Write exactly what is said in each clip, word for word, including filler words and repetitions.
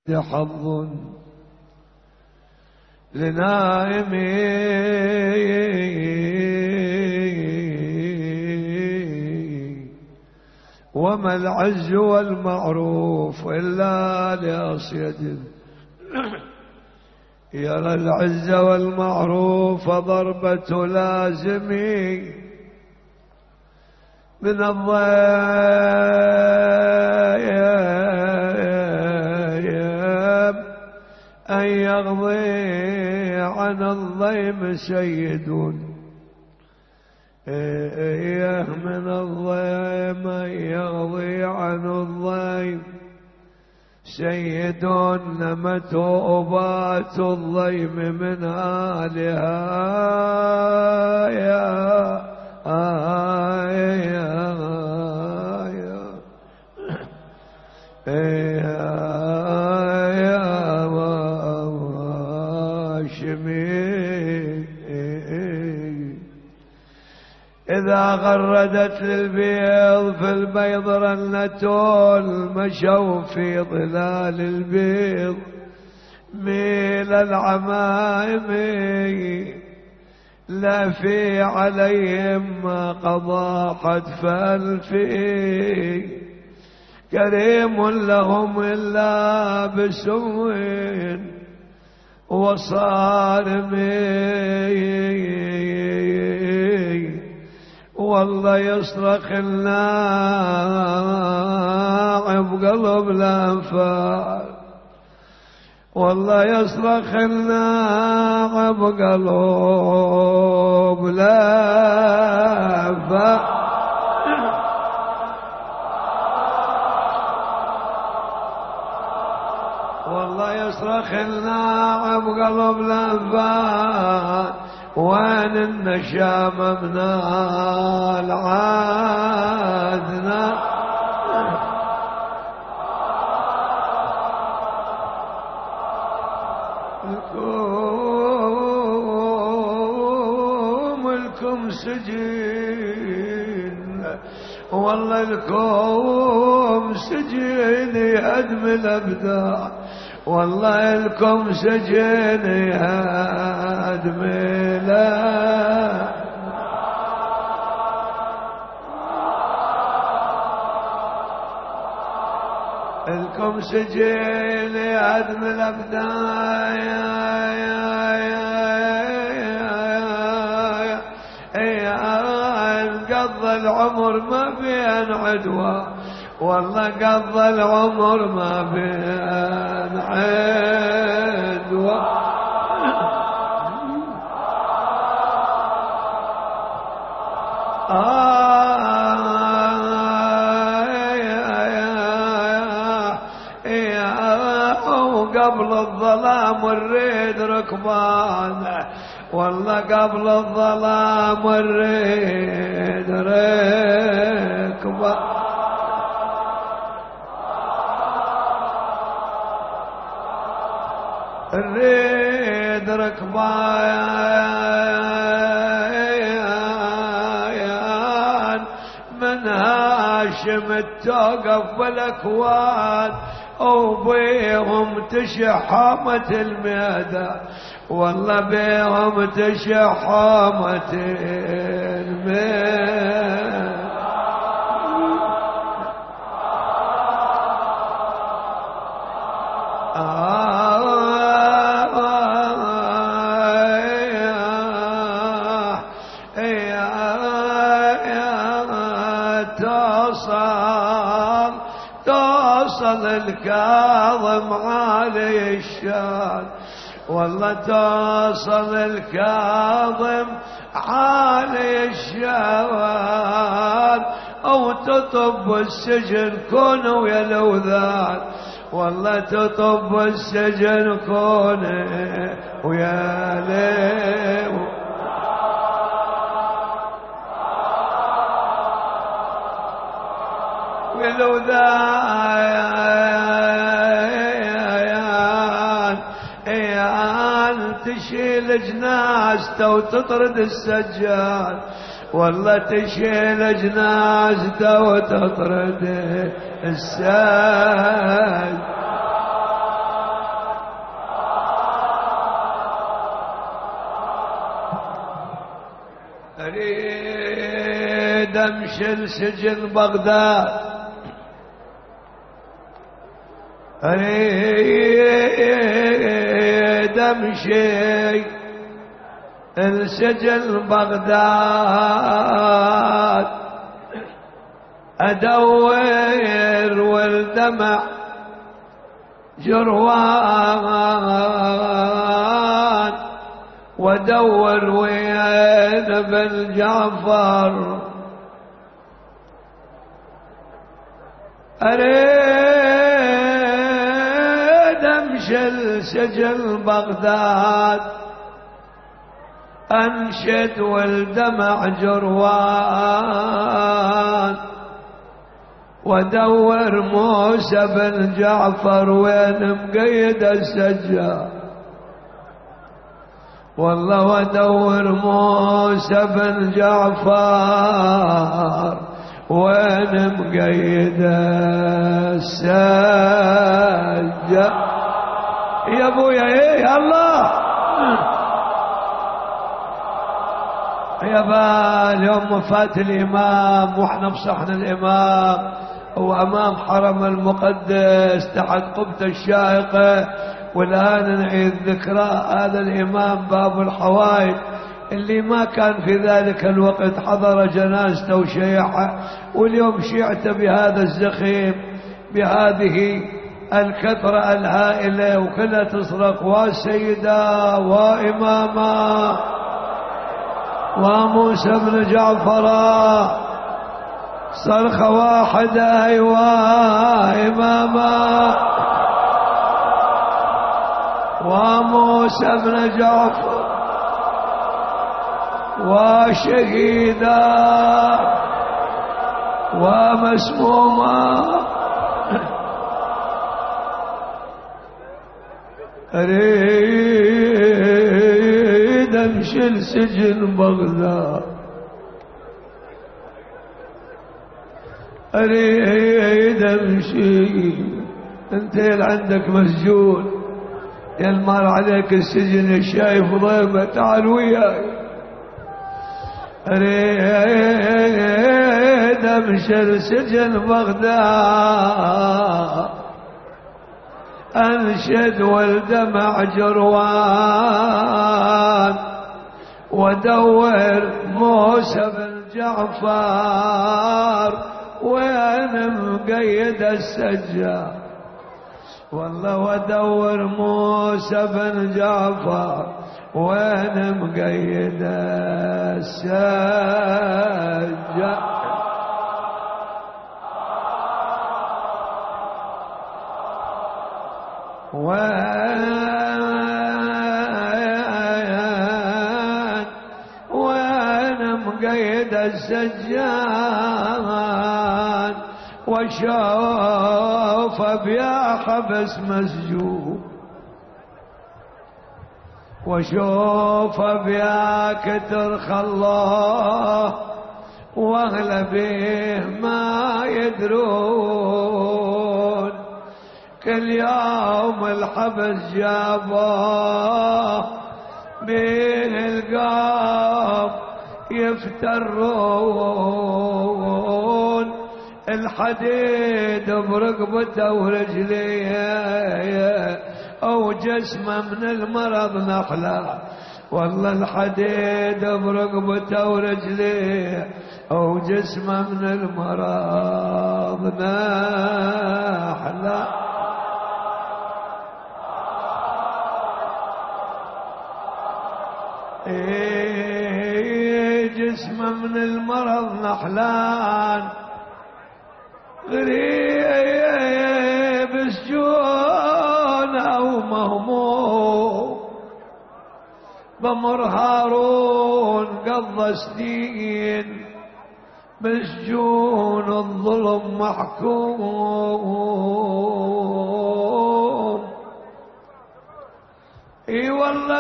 حظ لنائمي وما العز والمعروف إلا لأصيد يرى العز والمعروف ضربة لازمي من الضيم أن يغضي عن الضيم سيد إيه من الضيم أن يغضي عن الضيم سيد نمت أبات الضيم من آلها يا آية إذا غردت للبيض في البيض رنة المشوا في ظلال البيض ميل العمائم لا في عليهم ما قضى حتف الفي كريم لهم إلا بسوء وصارمي والله يصرخ اللاعب قلب الأنفال والله يصرخ اللاعب قلب الأنفال والله يصرخ اللاعب قلب الأنفال وين النشامة من العادنا لكم لكم سجين والله لكم سجين يهدم الأبداع والله لكم سجن يهدم لا لكم سجن يهدم الأبداع قضى العمر ما بين عدوى والله قضى العمر ما بين عدوى وقبل الظلام نريد ركبان والله قبل الظلام نريد ركبان نريد ركبان من هاشم التوقف بالاكوان وبيهم تشحمت الميدان والله بيهم تشحمت الميدان توصل الكاظم عالي الشان والله توصل الكاظم عالي الشان او تطب السجن كون ويا لوذان والله تطب السجن كون ويا لوذان ولوذان ايان تشيل جنازته وتطرد السجاد والله تشيل جنازته وتطرد السجاد امشي سجن بغداد، اريد امشي السجن بغداد، ادور والدمع جروان، وادور وين بن جعفر، اريد امشي السجن بغداد، انشد والدمع جروان، وادور موسى بن جعفر وين مقيد السجاد، والله وادور موسى بن جعفر وين مقيد السجاد. يا ابويا ايه الله يا با، اليوم فات الامام واحنا بصحن الامام وامام حرم المقدس تحت قبة الشائقة، والان نعيد ذكرى هذا الامام باب الحوائج اللي ما كان في ذلك الوقت حضر جنازته وشيعه، واليوم شيعته بهذا الزخيم بهذه الكثرة الهائلة وكلها تصرخ وسيدة وإماما وموسى بن جعفر، صرخة واحدة أيوة إماما وموسى بن جعفر وشهيدا ومسموما. أريد أمشي السجن بغداد، أريد أمشي. أنت اللي عندك مسجون يا المار عليك السجن يا شايف ضيمة، تعال وياي. أريد أمشي السجن بغداد، أنشد والدمع جروان، ودور موسى بن جعفر وين مقيد السجاد، والله ودور موسى بن جعفر وين مقيد السجاد. وين وين مقيد السجاد، وشوف بيا حبس مسجون، وشوف بيا كتر خلاه، واغلبه ما يدرون، كل يوم الحبس جابه بين القاب يفترون، الحديد برقبته ورجليه او جسمه من المرض نحله، والله الحديد برقبته ورجليه او جسمه من المرض نحله. إيه جسمه من المرض نحلان، غريب سجون أو مهموم، بمر هارون قضى سنين بسجون الظلم محكوم. اي والله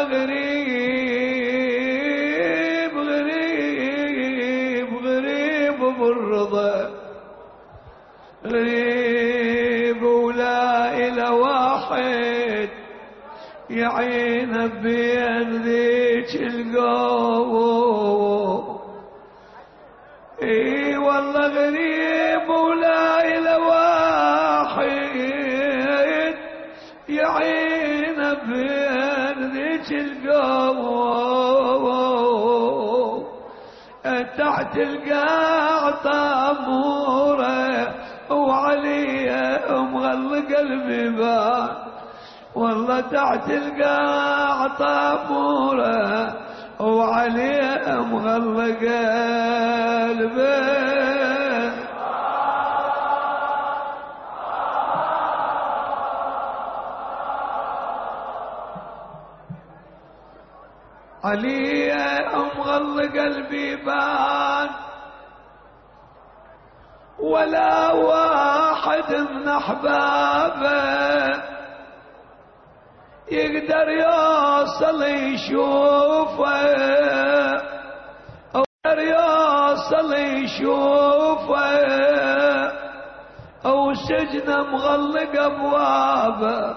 غريب غريب غريب بالرضا، غريب ولا إلى واحد يعين بين ذيك القوم. اي والله غريب ولا إله واحد يعين بين ذيك القوم تحت القاع طاموره وعليه مغلق البيبان والله تحت القاع طاموره وعليه مغلق البيبان علي مغلق البيبان ولا واحد من احبابه يقدر يوصل يشوفه او يقدر يوصل يشوفه او سجنه مغلق ابوابه.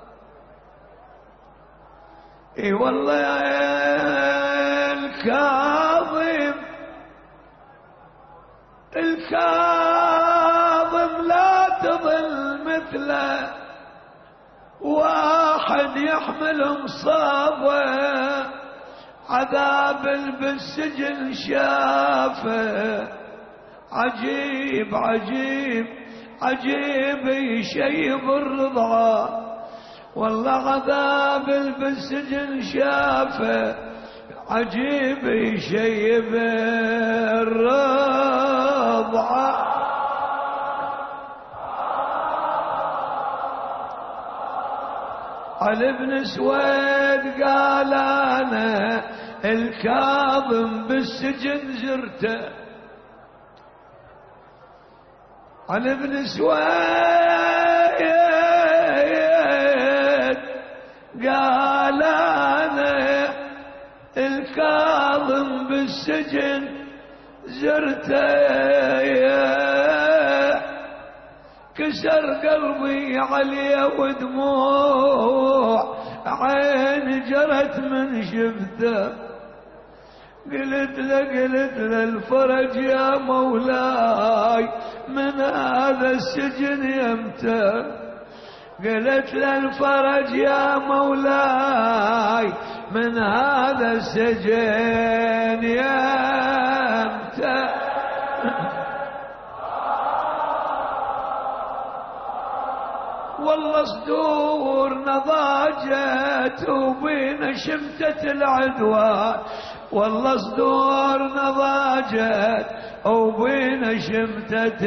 اي والله يا الكاظم الكاظم لا تظل مثله واحد يحمل مصابه عذاب بالسجن شافه عجيب عجيب عجيب يشيب الرضا والله عذاب بالسجن شافه عجيب يشيب الرضا. علي بن سويد قال انا الكاظم بالسجن زرته. علي بن سويد قال انا الكاظم بالسجن زرته كسر قلبي عليه ودموع عين جرت من شفته قلت له قلت له الفرج يا مولاي من هذا السجن يمتى قلت له الفرج يا مولاي من هذا السجن يمتى. والله صدور نضاجت وبين شمتة العدوان والله صدور نضاجت وبين شمتة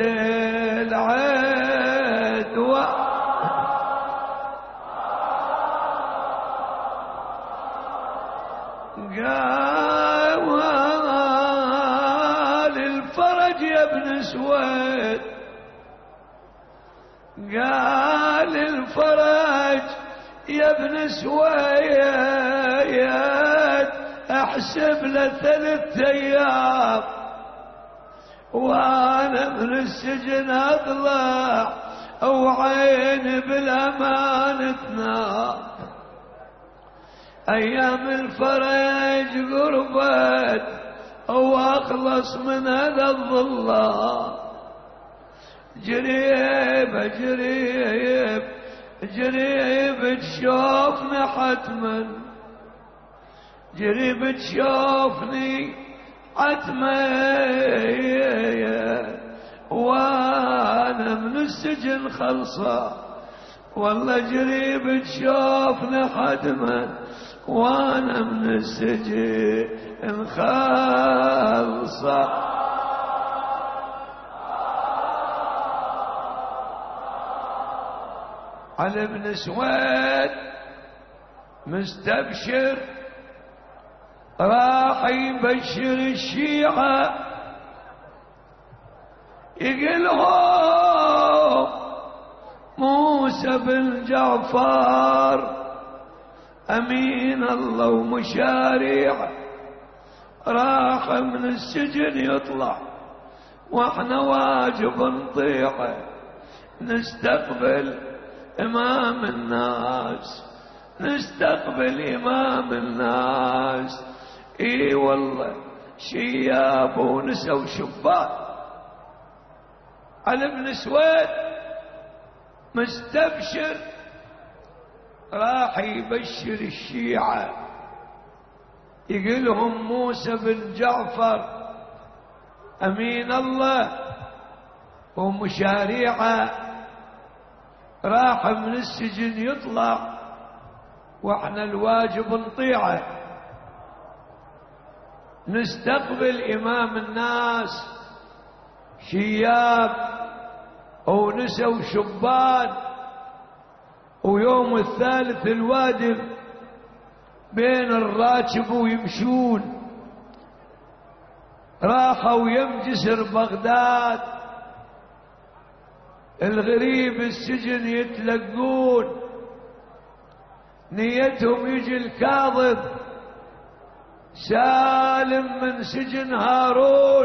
العدوان. قال الفرج يا ابن سويد قال الفرج يا ابن سويد احسب له ثلاث ايام وانا من السجن اطلع وعيني بالامان تنام. ايام الفرج قربت واخلص من هذا الظلام جريب جريب جريب تشوفني حتما جريب تشوفني حتما وانا من السجن خلصة والله جريب تشوفني حتما وانا من السجن خلصة. علي بن سويد مستبشر راح يبشر الشيعة يقلهم موسى بن جعفر أمين الله ومشاريع راح من السجن يطلع واحنا واجب نطيعه نستقبل إمام الناس نستقبل إمام الناس. إي والله شياب ونسى وشبان. علي بن سويد مستبشر راح يبشر الشيعة، يقولهم موسى بن جعفر أمين الله ومشاريعه راح من السجن يطلع، واحنا الواجب نطيعه، نستقبل إمام الناس شياب ونسى وشبان. ويوم الثالث الوادم بين الراكب ويمشون، راحوا يم جسر بغداد، الغريب السجن يتلقون، نيتهم يجي الكاظم سالم من سجن هارون،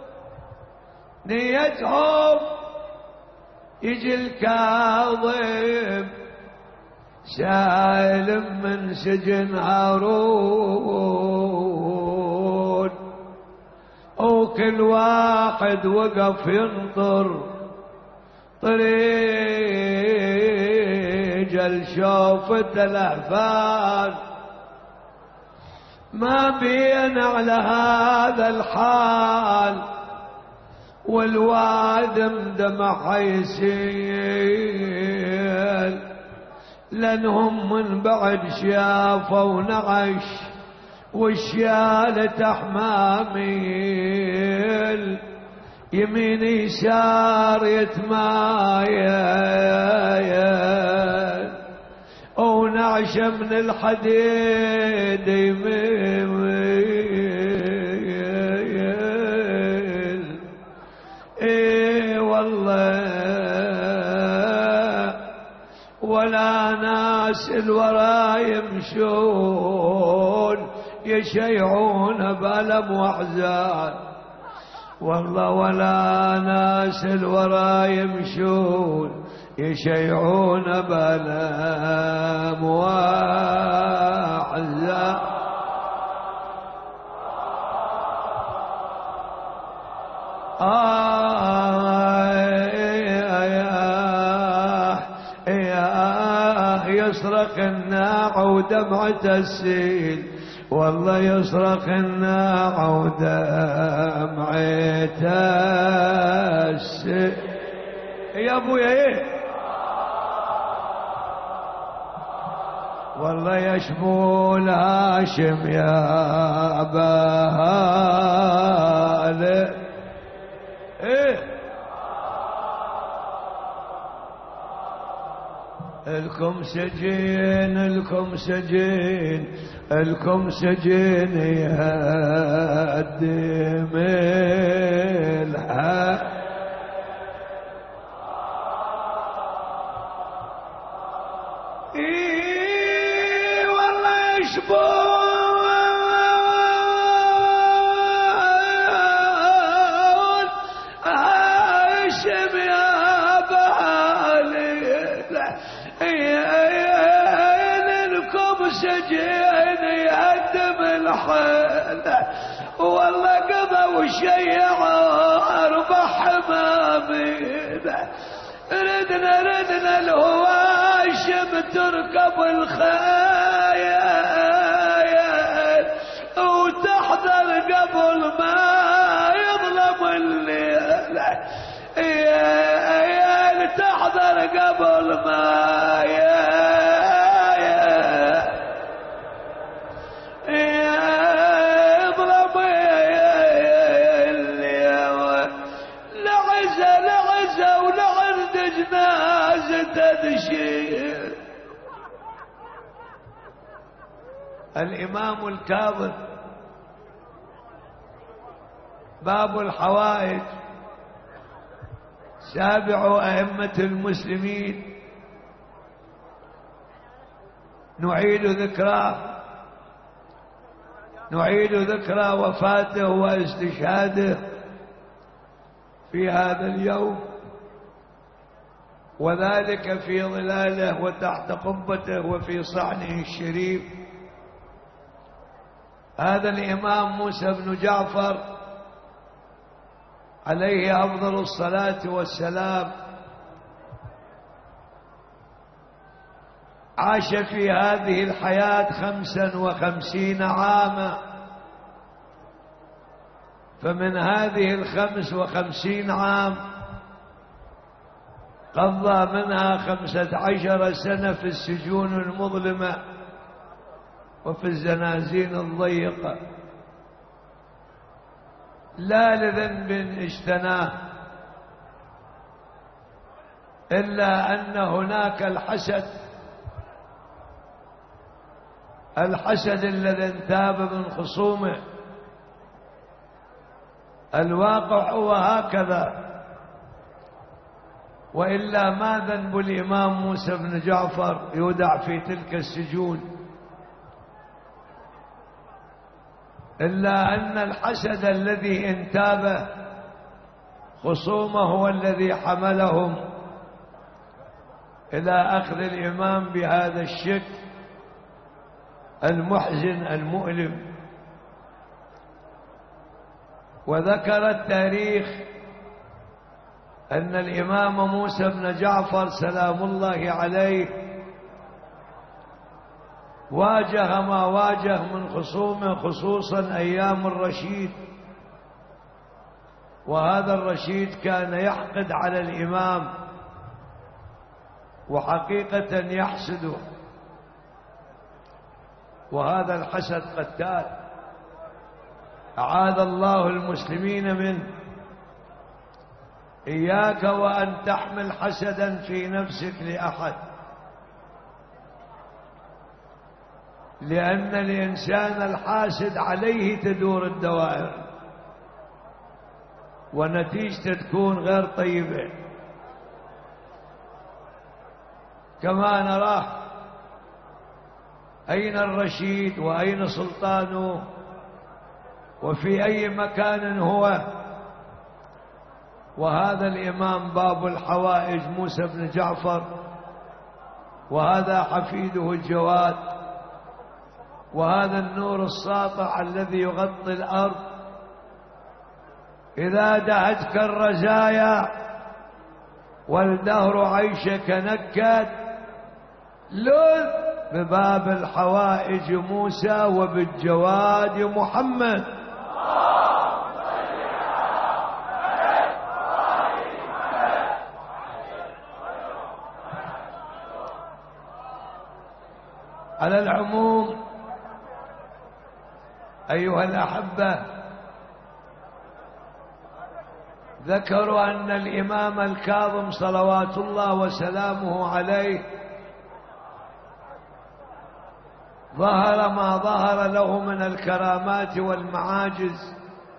نيتهم يجي الكاظم سالم من سجن هارون. وكل واحد وقف ينطر طريق الشوفة الأحفاد، ما بين على هذا الحال والوادم دمع يسيل، لأنهم من بعد شافوا نعش والشالة أحماميل، يمين يسار يتمايل، ونعش من الحديد يميل. اي والله ولا ناس الورا يمشون يشيعون بألم واحزان، والله ولا ناس الورا يمشون يشيعون بألم واحزان. يصرخ الناع ودمعة السيل، والله يصرخ الناع ودمعة السيل. يا ابويا ايه والله يشمول هاشم يا بهاله. ايه الكم سجين الكم سجين الكم سجين يهدم الحق. اي والله يشبون هاشم يا بهالي، لكم سجين يهدم الحل، والله قضى وشيعوا أربع حمامين. ردنا ردنا الهواشم تركب الخيل وتحضر قبل ما يظلم الليل، يا تحضر قبل ما يظلم الليل. لعزة لعزة ولعند جنازة تدشير. الإمام الكاظم باب الحوائج سابع أئمة المسلمين، نعيد ذكراه نعيد ذكرى وفاته واستشهاده في هذا اليوم، وذلك في ظلاله وتحت قبته وفي صحنه الشريف. هذا الإمام موسى بن جعفر عليه أفضل الصلاة والسلام عاش في هذه الحياة خمسا وخمسين عاما، فمن هذه الخمس وخمسين عام قضى منها خمسة عشر سنة في السجون المظلمة وفي الزنازين الضيقة، لا لذنب اجتناه إلا أن هناك الحسد، الحسد الذي انتاب من خصومه. الواقع هو هكذا، وإلا ما ذنب الإمام موسى بن جعفر يودع في تلك السجون، إلا أن الحسد الذي انتابه خصومه هو الذي حملهم إلى أخذ الإمام بهذا الشكل المحزن المؤلم. وذكر التاريخ أن الإمام موسى بن جعفر سلام الله عليه واجه ما واجه من خصومه، خصوصا أيام الرشيد، وهذا الرشيد كان يحقد على الإمام وحقيقة يحسده، وهذا الحسد قتال، أعاذ الله المسلمين منه. إياك وأن تحمل حسدا في نفسك لأحد، لأن الإنسان الحاسد عليه تدور الدوائر ونتيجته تكون غير طيبة، كما نراه. أين الرشيد وأين سلطانه وفي أي مكان هو؟ وهذا الإمام باب الحوائج موسى بن جعفر، وهذا حفيده الجواد، وهذا النور الساطع الذي يغطي الأرض. إذا دهتك الرزايا والدهر عيشك نكد، لذ بباب الحوائج موسى وبالجواد محمد. على العموم أيها الأحبة، ذكروا أن الإمام الكاظم صلوات الله وسلامه عليه ظهر ما ظهر له من الكرامات والمعاجز.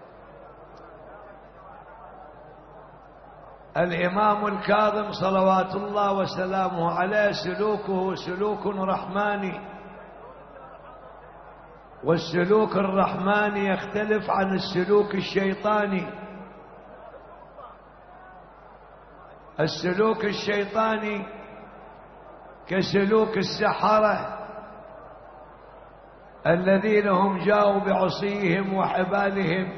الإمام الكاظم صلوات الله وسلامه عليه سلوكه سلوك رحماني، والسلوك الرحماني يختلف عن السلوك الشيطاني. السلوك الشيطاني كسلوك السحرة الذين هم جاءوا بعصيهم وحبالهم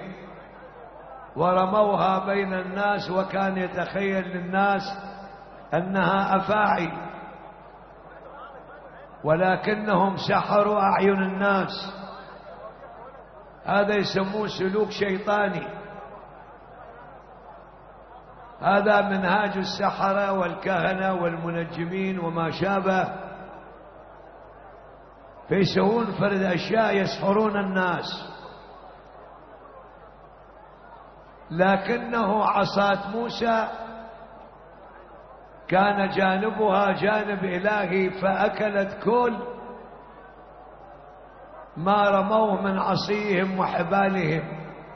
ورموها بين الناس، وكان يتخيل للناس أنها أفاعي، ولكنهم سحروا أعين الناس. هذا يسموه سلوك شيطاني، هذا منهاج السحرة والكهنة والمنجمين وما شابه، فيسوون فرد أشياء يسحرون الناس. لكنه عصاة موسى كان جانبها جانب إلهي، فأكلت كل ما رموه من عصيهم وحبالهم.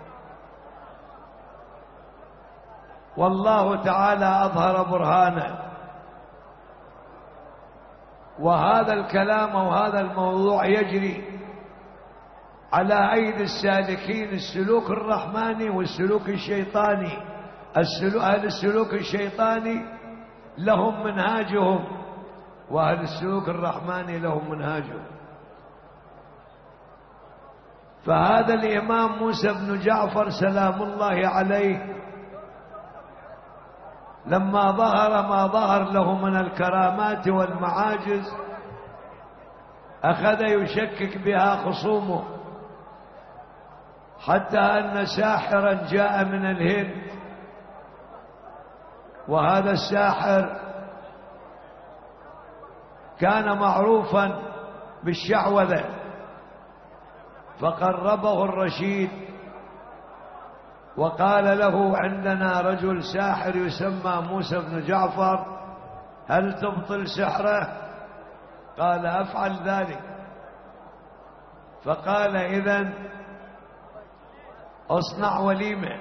والله تعالى أظهر برهانه. وهذا الكلام وهذا الموضوع يجري على أيدي السالكين السلوك الرحماني والسلوك الشيطاني. أهل السلوك الشيطاني لهم منهاجهم، وأهل السلوك الرحماني لهم منهاجهم. فهذا الإمام موسى بن جعفر سلام الله عليه لما ظهر ما ظهر له من الكرامات والمعاجز أخذ يشكك بها خصومه، حتى أن ساحرا جاء من الهند، وهذا الساحر كان معروفا بالشعوذة، فقربه الرشيد وقال له: عندنا رجل ساحر يسمى موسى بن جعفر، هل تبطل سحره؟ قال: أفعل ذلك. فقال: إذن اصنع وليمة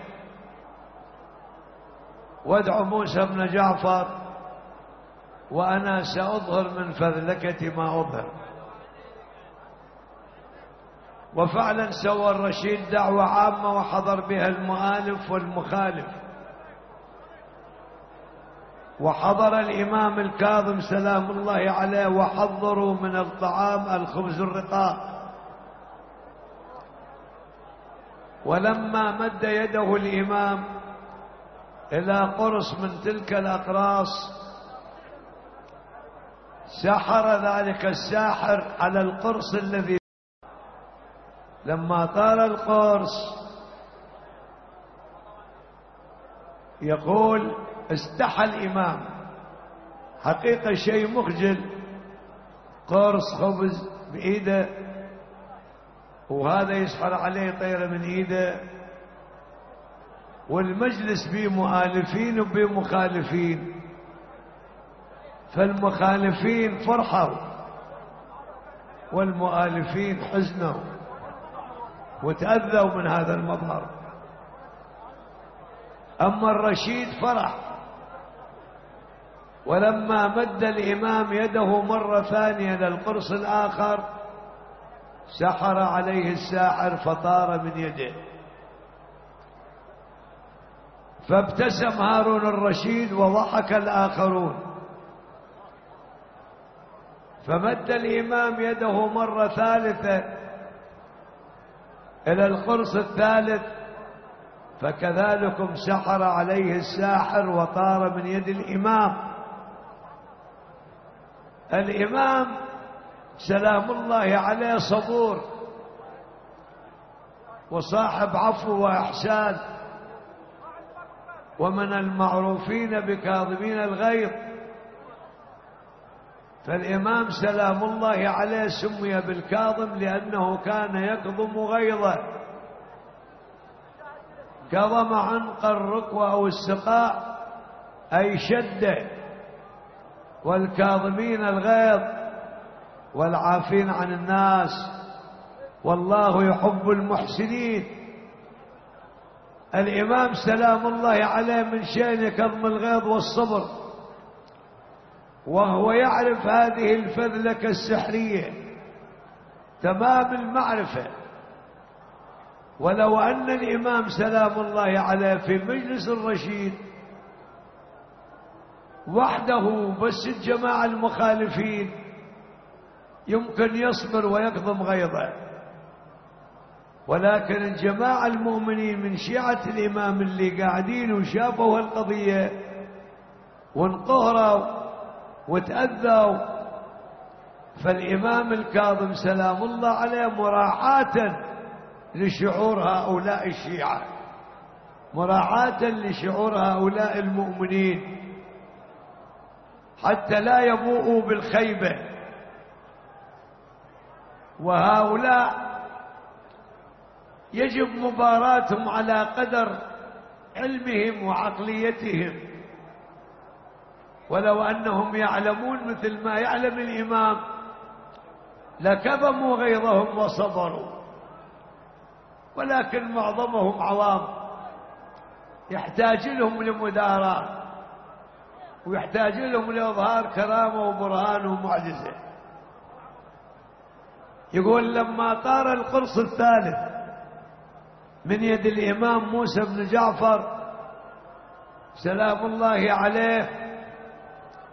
وادع موسى بن جعفر وأنا سأظهر من فذلكة ما أظهر. وفعلا سوى الرشيد دعوة عامة وحضر بها المؤالف والمخالف، وحضر الإمام الكاظم سلام الله عليه وحضروا من الطعام الخبز الرقاق. ولما مد يده الإمام إلى قرص من تلك الأقراص سحر ذلك الساحر على القرص الذي لما طال القرص يقول استحى الإمام، حقيقة شيء مخجل، قرص خبز بإيده وهذا يسحر عليه طيرة من إيده، والمجلس به مؤالفين وبمخالفين، فالمخالفين فرحوا والمؤالفين حزنوا وتأذوا من هذا المظهر. أما الرشيد فرح، ولما مد الإمام يده مرة ثانية للقرص الآخر سحر عليه الساحر فطار من يده. فابتسم هارون الرشيد وضحك الآخرون، فمد الإمام يده مرة ثالثة إلى القرص الثالث فكذلكم سحر عليه الساحر وطار من يد الإمام. الإمام سلام الله عليه صبور وصاحب عفو وإحسان، ومن المعروفين بكاظمين الغيظ، فالإمام سلام الله عليه سمي بالكاظم لأنه كان يكظم غيظه، كظم عنق الركوة أو السقاء أي شده، والكاظمين الغيظ والعافين عن الناس، والله يحب المحسنين. الإمام سلام الله عليه من شأنه كظم الغيظ والصبر، وهو يعرف هذه الفذلكة السحرية تمام المعرفة. ولو أن الإمام سلام الله عليه في مجلس الرشيد وحده بس الجماعة المخالفين يمكن يصبر ويكظم غيظه، ولكن الجماعة المؤمنين من شيعة الإمام اللي قاعدين وشافوا القضية وانقهروا وتأذوا، فالإمام الكاظم سلام الله عليه مراعاة لشعور هؤلاء الشيعة، مراعاة لشعور هؤلاء المؤمنين حتى لا يبوءوا بالخيبة. وهؤلاء يجب مباراتهم على قدر علمهم وعقليتهم، ولو أنهم يعلمون مثل ما يعلم الإمام لكظموا غيظهم وصبروا، ولكن معظمهم عوام يحتاج لهم لمداراة ويحتاج لهم لإظهار كرامة وبرهان ومعجزة. يقول لما طار القرص الثالث من يد الإمام موسى بن جعفر سلام الله عليه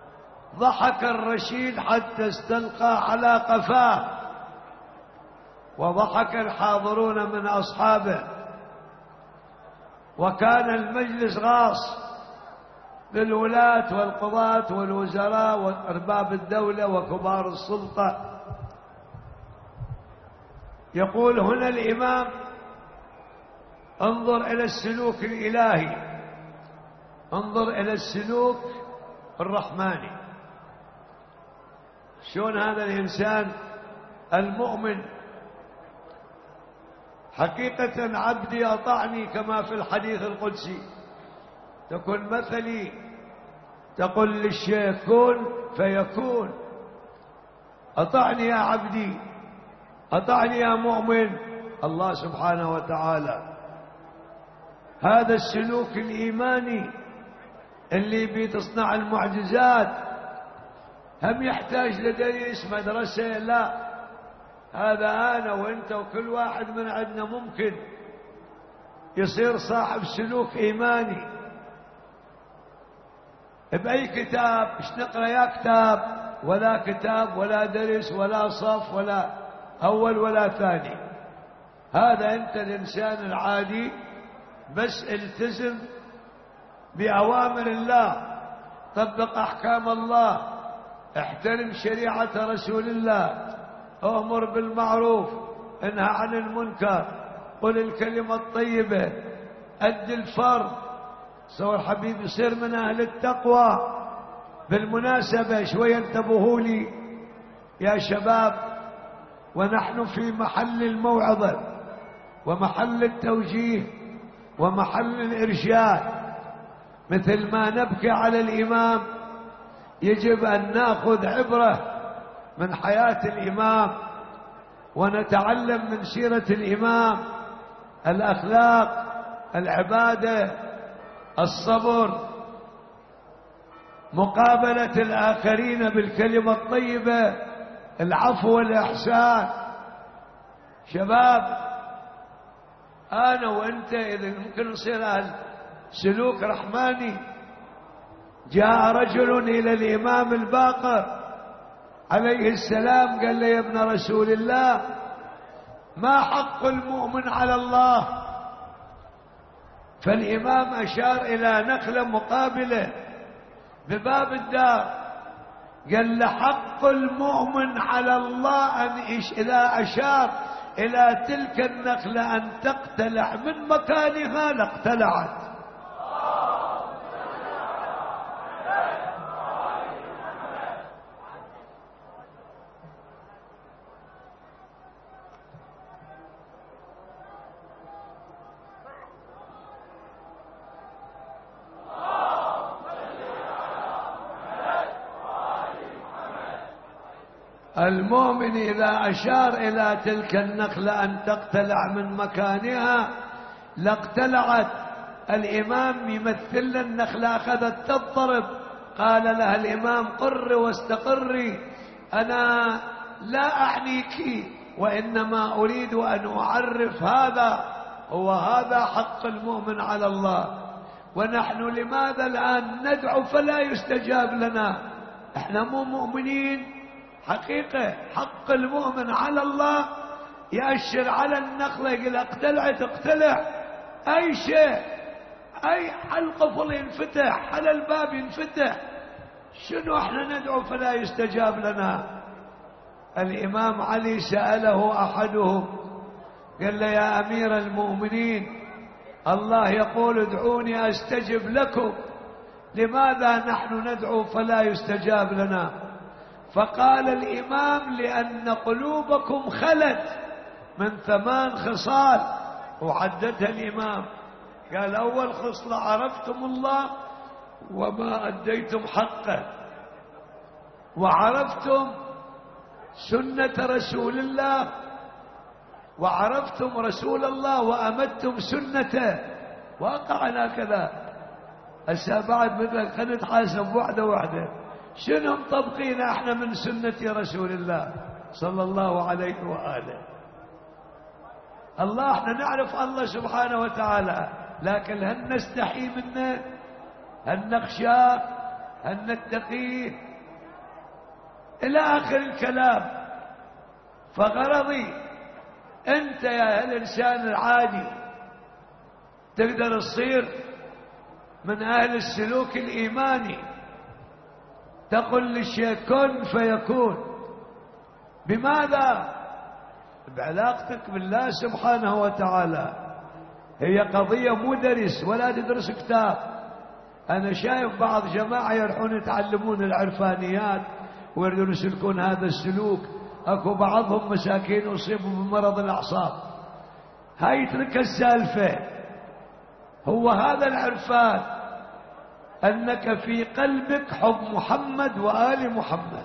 ضحك الرشيد حتى استلقى على قفاه، وضحك الحاضرون من أصحابه، وكان المجلس غاص للولاة والقضاة والوزراء وأرباب الدولة وكبار السلطة. يقول هنا الإمام: انظر إلى السلوك الإلهي، انظر إلى السلوك الرحماني. شلون هذا الإنسان المؤمن حقيقة عبدي أطعني كما في الحديث القدسي، تكن مثلي، تقول للشيء كن فيكون. أطعني يا عبدي، أطعني يا مؤمن. الله سبحانه وتعالى هذا السلوك الإيماني اللي بتصنع المعجزات هم يحتاج لدرس مدرسة؟ لا، هذا أنا وإنت وكل واحد من عندنا ممكن يصير صاحب سلوك إيماني بأي كتاب. ايش نقرأ يا كتاب؟ ولا كتاب ولا درس ولا صف ولا أول ولا ثاني. هذا أنت الإنسان العادي، بس التزم بأوامر الله، طبق أحكام الله، احترم شريعة رسول الله، أمر بالمعروف، انهى عن المنكر، قل الكلمة الطيبة، أد الفرض. صور حبيبي صير من أهل التقوى. بالمناسبة شوية انتبهوا لي يا شباب، ونحن في محل الموعظة ومحل التوجيه ومحل الإرشاد. مثل ما نبكي على الإمام يجب أن نأخذ عبرة من حياة الإمام ونتعلم من سيرة الإمام الأخلاق، العبادة، الصبر، مقابلة الآخرين بالكلمة الطيبة، العفو والإحسان. شباب أنا وأنت إذا ممكن نصير أهل سلوك رحماني. جاء رجل إلى الإمام الباقر عليه السلام قال له: يا ابن رسول الله، ما حق المؤمن على الله؟ فالإمام أشار إلى نخلة مقابلة بباب الدار، قال له: حق المؤمن على الله أن إذا أشار إلى تلك النخلة أن تقتلع من مكانها لاقتلعت. المؤمن إذا أشار إلى تلك النخلة أن تقتلع من مكانها لاقتلعت. الإمام يمثل النخلة أخذت تضطرب، قال لها الإمام: قر واستقري، أنا لا أعنيك، وإنما أريد أن أعرف هذا هو هذا حق المؤمن على الله. ونحن لماذا الآن ندعو فلا يستجاب لنا؟ احنا مو مؤمنين حقيقة. حق المؤمن على الله يأشر على النخلة يقول اقتلعت اقتلع، أي شيء، أي القفل ينفتح، على الباب ينفتح. شنو احنا ندعو فلا يستجاب لنا؟ الإمام علي سأله أحدهم قال له: يا أمير المؤمنين، الله يقول ادعوني أستجب لكم، لماذا نحن ندعو فلا يستجاب لنا؟ فقال الإمام: لأن قلوبكم خلت من ثمان خصال، وعدتها الإمام. قال: أول خصلة عرفتم الله وما أديتم حقه، وعرفتم سنة رسول الله، وعرفتم رسول الله وأمدتم سنته. واقعنا كذا. هسه بعد بدنا خلينا نتحاسب وحده وحده، شنو مطبقين احنا من سنة رسول الله صلى الله عليه وآله؟ الله احنا نعرف الله سبحانه وتعالى، لكن هل نستحي منه؟ هل نخشاه؟ هل نتقيه؟ إلى آخر الكلام. فغرضي انت يا الانسان العادي تقدر تصير من اهل السلوك الايماني، تقول للشيء كن فيكون. بماذا؟ بعلاقتك بالله سبحانه وتعالى. هي قضية مو درس ولا تدرس كتاب. أنا شايف بعض جماعة يروحون يتعلمون العرفانيات ويريدون يسلكون هذا السلوك. أكو بعضهم مساكين أصيبوا بمرض الأعصاب. هاي تلك السالفة. هو هذا العرفان أنك في قلبك حب محمد وآل محمد.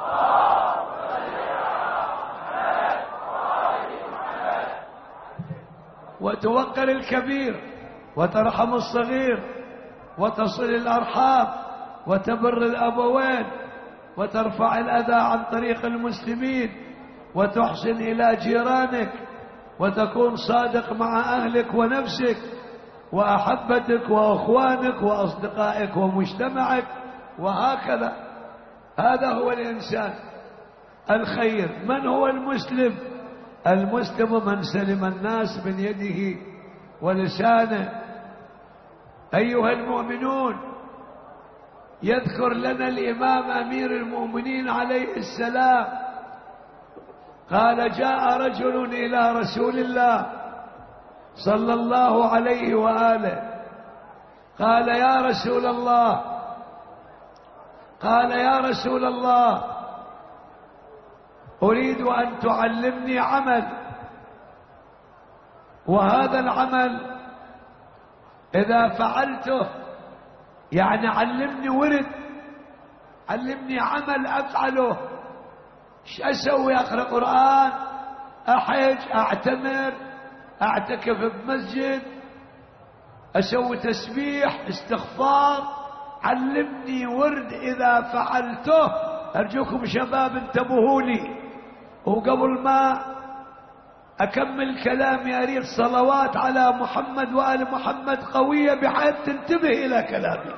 وتوقر الكبير وترحم الصغير وتصل الأرحام وتبر الأبوين وترفع الأذى عن طريق المسلمين وتحسن إلى جيرانك وتكون صادق مع أهلك ونفسك وأحبتك وأخوانك وأصدقائك ومجتمعك، وهكذا. هذا هو الإنسان الخير. من هو المسلم؟ المسلم من سلم الناس من يده ولسانه. أيها المؤمنون، يذكر لنا الإمام أمير المؤمنين عليه السلام قال: جاء رجل إلى رسول الله صلى الله عليه وآله قال: يا رسول الله قال يا رسول الله أريد أن تعلمني عمل، وهذا العمل إذا فعلته يعني علمني ورد، علمني عمل أفعله. ايش أسوي؟ أقرأ قرآن، أحج، أعتمر، أعتكف بمسجد، أسوي تسبيح، استغفار. علمني ورد إذا فعلته. أرجوكم شباب انتبهوا لي، وقبل ما أكمل كلامي أريد صلوات على محمد وآل محمد قوية بحيث تنتبه إلى كلامي.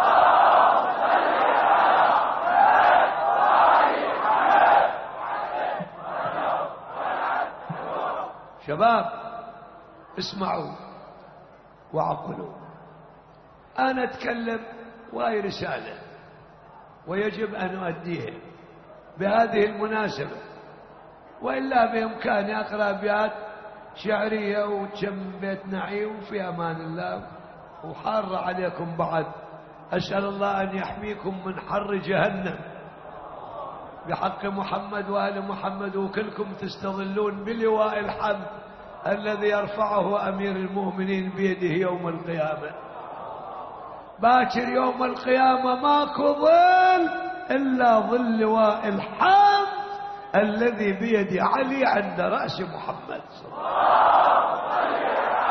شباب اسمعوا وعقلوا. أنا أتكلم وهي رسالة ويجب أن أؤديها بهذه المناسبة، وإلا بإمكاني أقرأ أبيات شعرية وتشم بيت نعيم في أمان الله، وحار عليكم بعد. أسأل الله أن يحميكم من حر جهنم بحق محمد وآل محمد، وكلكم تستظلون بلواء الحمد الذي يرفعه أمير المؤمنين بيده يوم القيامة. باكر يوم القيامة ماكو ظل إلا ظل لواء الحمد الذي بيد علي عند رأس محمد صلى الله عليه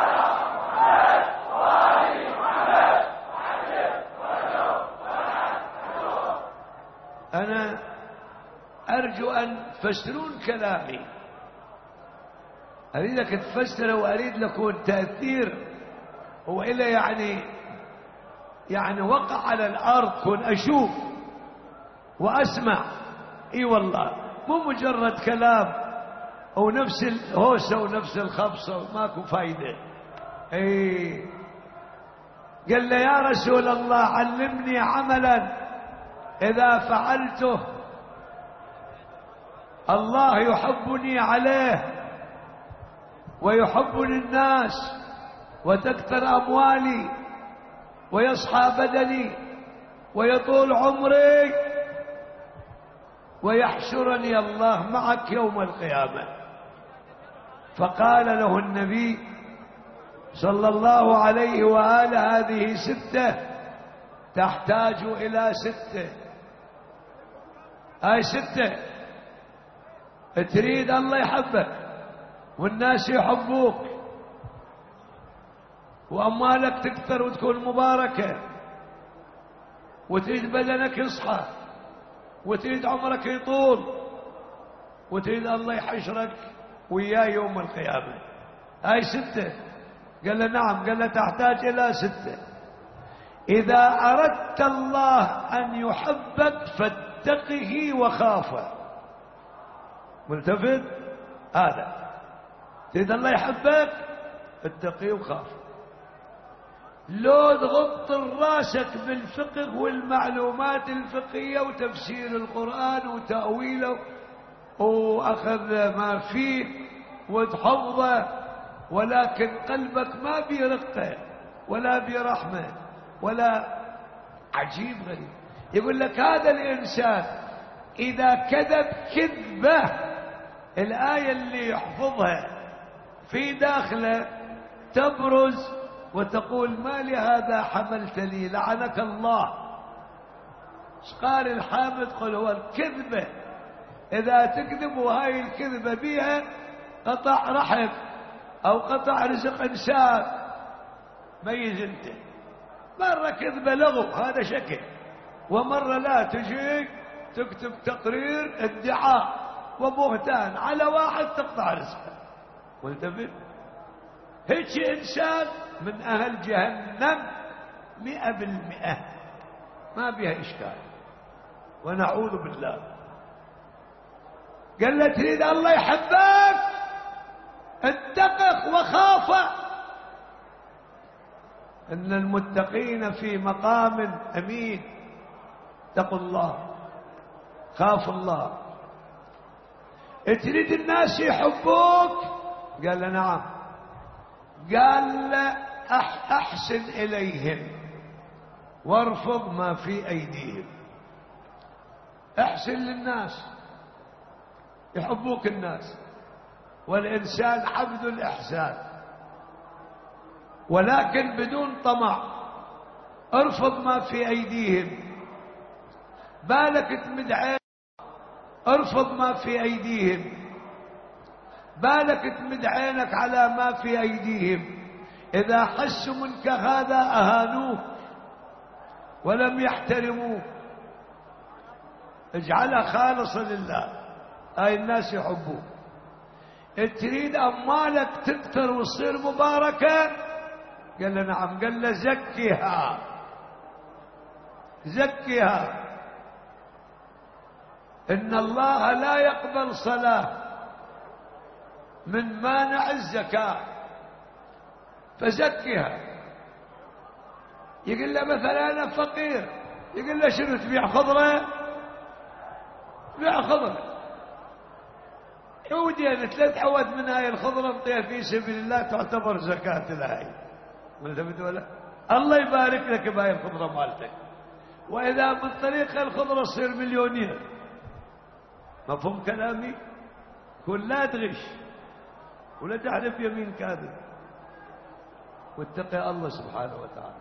وسلم. أنا أرجو أن تفسرون كلامي، أريدك تفسره، وأريد لكم تأثير وإلى يعني يعني وقع على الأرض، كن أشوف وأسمع. إي والله، مو مجرد كلام أو نفس الهوسة ونفس الخبصة ماكو فايدة. إي قال له: يا رسول الله علمني عملا إذا فعلته الله يحبني عليه ويحبني الناس وتكثر أموالي ويصحى بدني ويطول عمري ويحشرني الله معك يوم القيامة. فقال له النبي صلى الله عليه وآله: هذه ستة تحتاج إلى ستة. هاي ستة تريد الله يحبك والناس يحبوك وأموالك تكثر وتكون مباركة، وتريد بدنك يصحى، وتريد عمرك يطول، وتريد الله يحشرك وياه يوم القيامة. هاي ستة. قال له: نعم. قال له: تحتاج إلى ستة. إذا أردت الله أن يحبك فاتقه وخافه. ملتفت هذا. تريد الله يحبك اتقي وخاف. لو تغط راسك بالفقه والمعلومات الفقهية وتفسير القرآن وتأويله وأخذ ما فيه وتحفظه، ولكن قلبك ما بيرقه ولا برحمة ولا. عجيب غريب. يقول لك هذا الإنسان إذا كذب كذبة، الآية اللي يحفظها في داخله تبرز وتقول ما لهذا حملت لي لعنك الله. ايش قال الحامد؟ قل هو الكذبة، إذا تكذب وهاي الكذبة بيها قطع رحم أو قطع رزق إنسان. ميز انت، مرة كذبة لغو هذا شكل، ومرة لا تجي تكتب تقرير ادعاء وبهتان على واحد تقطع رزقه. ملتفت؟ هيك إنسان من أهل جهنم مئة بالمئة، ما بها إشكال، ونعوذ بالله. قال له تريد الله يحبك اتقه وخافه. إن المتقين في مقام أمين. اتقوا الله، خافوا الله. تريد الناس يحبوك؟ قال له نعم. قال له أحسن إليهم وارفض ما في أيديهم. احسن للناس، يحبوك الناس، والإنسان عبد الإحسان، ولكن بدون طمع. ارفض ما في أيديهم، بالك تمد عينك. ارفض ما في أيديهم، بالك تمد عينك على ما في أيديهم. إذا حسوا منك هذا أهانوك ولم يحترموك. اجعلها خالصة لله، هاي الناس يحبوك. تريد أموالك تكتر وتصير مباركة؟ قال له نعم. قال له زكيها، زكيها. إن الله لا يقبل صلاة من مانع الزكاة، فزكيها. يقول له مثلا أنا فقير، يقول له شنو تبيع خضرة؟ تبيع خضرة عودي أنا ثلاث عود من هاي الخضرة انطيها في سبيل الله تعتبر زكاة لهاي. ملتفت ولا؟ الله يبارك لك بهاي الخضرة مالتك، وإذا من طريق الخضرة تصير مليونير. مفهوم كلامي؟ كل لا تغش ولا تحلف يمين كاذب، واتقي الله سبحانه وتعالى.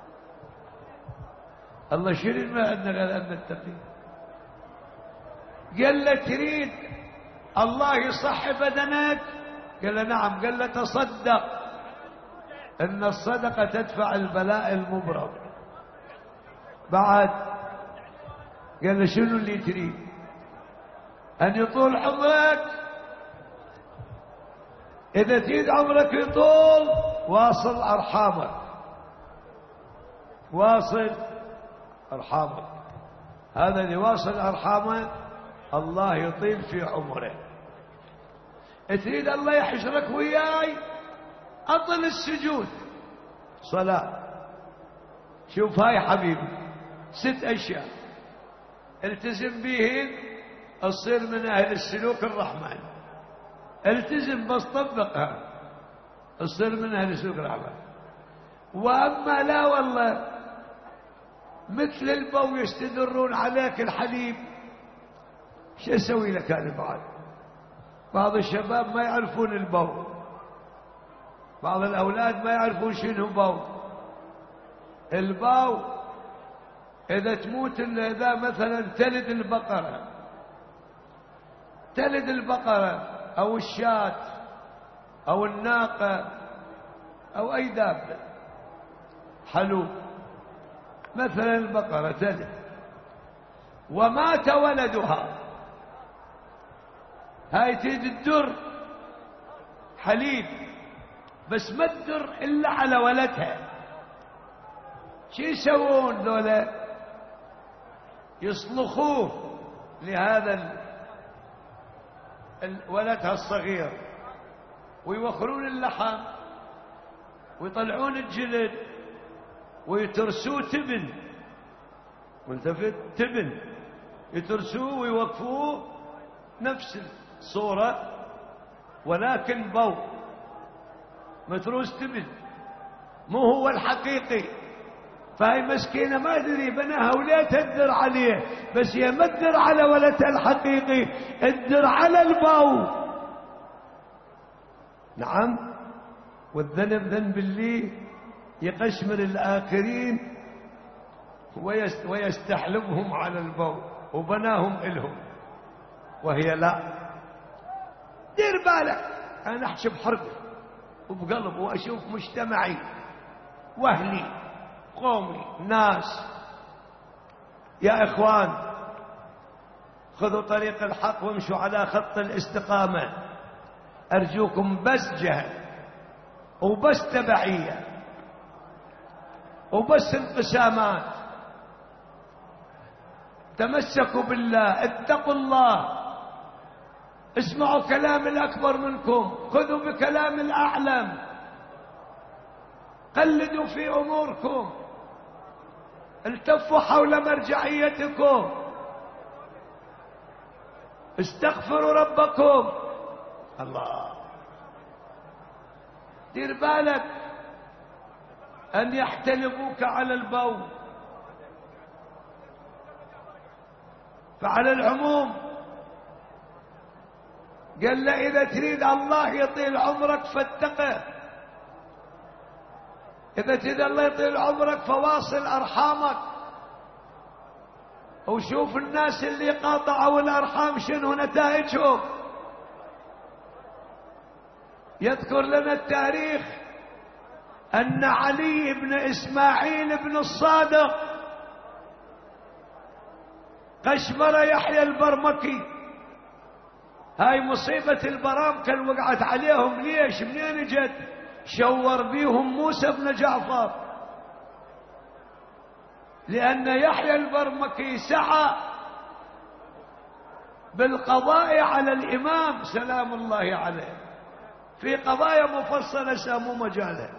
الله شرير ما عندنا غير أن نتقي. قال له تريد الله يصحي بدنك؟ قال له نعم. قال له تصدق، إن الصدقة تدفع البلاء المبرم. بعد قال له شنو اللي تريد؟ أن يطول عمرك. إذا تريد عمرك يطول واصل أرحامك، واصل أرحامك. هذا اللي واصل أرحامه الله يطيل في عمره. تريد الله يحشرك وياي؟ أطل السجود صلاة. شوف هاي حبيبي ست أشياء التزم بهن تصير من أهل السلوك الرحمن. التزم بس طبقها تصير من أهل السلوك الرحمن. وأما لا والله مثل البو يستدرون عليك الحليب، شو أسوي لك أنا بعد؟ بعض الشباب ما يعرفون البو، بعض الأولاد ما يعرفون شنو بو. البو إذا تموت، إذا مثلا تلد البقرة، تلد البقرة أو الشاة أو الناقة أو أي دابة حلوب، مثلا البقرة تلد ومات ولدها، هاي تريد الدر حليب، بس ما تدر إلا على ولدها. شو يسوون ذولا؟ يصلخوه لهذا ولدها الصغير ويوخرون اللحم ويطلعون الجلد ويترسوه تبن، ملتفت تبن، يترسوه ويوقفوه نفس الصورة ولكن بو متروس تبن، مو هو الحقيقي. فهي مسكينة ما ادري بناها وليه تدر عليه، بس هي ما تدر على ولدها الحقيقي، تدر على البو. نعم. والذنب ذنب اللي يقشمر الآخرين ويستحلبهم على البو، وبناهم إلهم وهي لا. دير بالك، أنا أحشي بحرقي وبقلب وأشوف مجتمعي وأهلي قومي ناس. يا إخوان، خذوا طريق الحق وامشوا على خط الاستقامة. أرجوكم بس جهل وبس تبعية وبس انقسامات. تمسكوا بالله، اتقوا الله، اسمعوا كلام الأكبر منكم، خذوا بكلام الأعلم، قلدوا في أموركم، التفوا حول مرجعيتكم، استغفروا ربكم. الله. دير بالك أن يحتلبوك على البول. فعلى العموم قال له إذا تريد الله يطيل عمرك فاتقه، إذا تريد الله يطيل عمرك فواصل أرحامك، وشوف الناس اللي قاطعوا الأرحام شنو نتائجهم. يذكر لنا التاريخ أن علي بن إسماعيل بن الصادق قشمر يحيى البرمكي. هاي مصيبة البرامكة اللي وقعت عليهم. ليش؟ منين جت؟ شور بيهم موسى بن جعفر، لأن يحيى البرمكي سعى بالقضاء على الإمام سلام الله عليه في قضايا مفصلة سامو مجالها.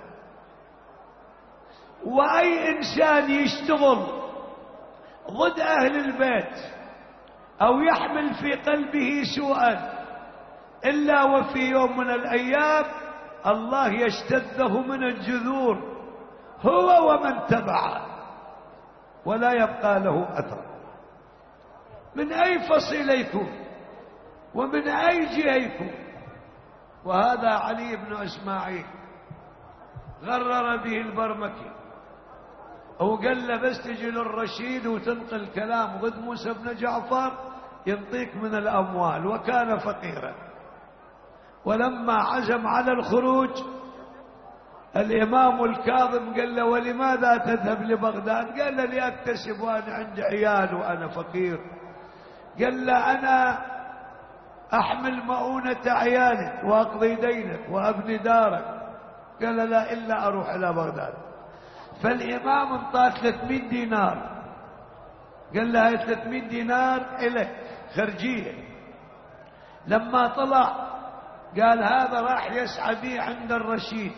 وأي إنسان يشتغل ضد أهل البيت أو يحمل في قلبه سوءا إلا وفي يوم من الأيام الله يشتده من الجذور هو ومن تبعه ولا يبقى له أثر. من أي فصيليكم ومن أي جهيكم. وهذا علي بن إسماعيل غرر به البرمكي وقال له بس تجي للرشيد وتنقل كلام ضد موسى بن جعفر ينطيك من الأموال، وكان فقيرا. ولما عزم على الخروج الإمام الكاظم قال له ولماذا تذهب لبغداد؟ قال له لأكتسب وأنا عندي عيال وأنا فقير. قال له أنا أحمل مؤونة عيالك وأقضي دينك وأبني دارك. قال له لا إلا أروح إلى بغداد. فالإمام انطاه ثلاثمائة دينار. قال له هاي ثلاثمائة دينار إلك خرجية. لما طلع قال هذا راح يسعى بي عند الرشيد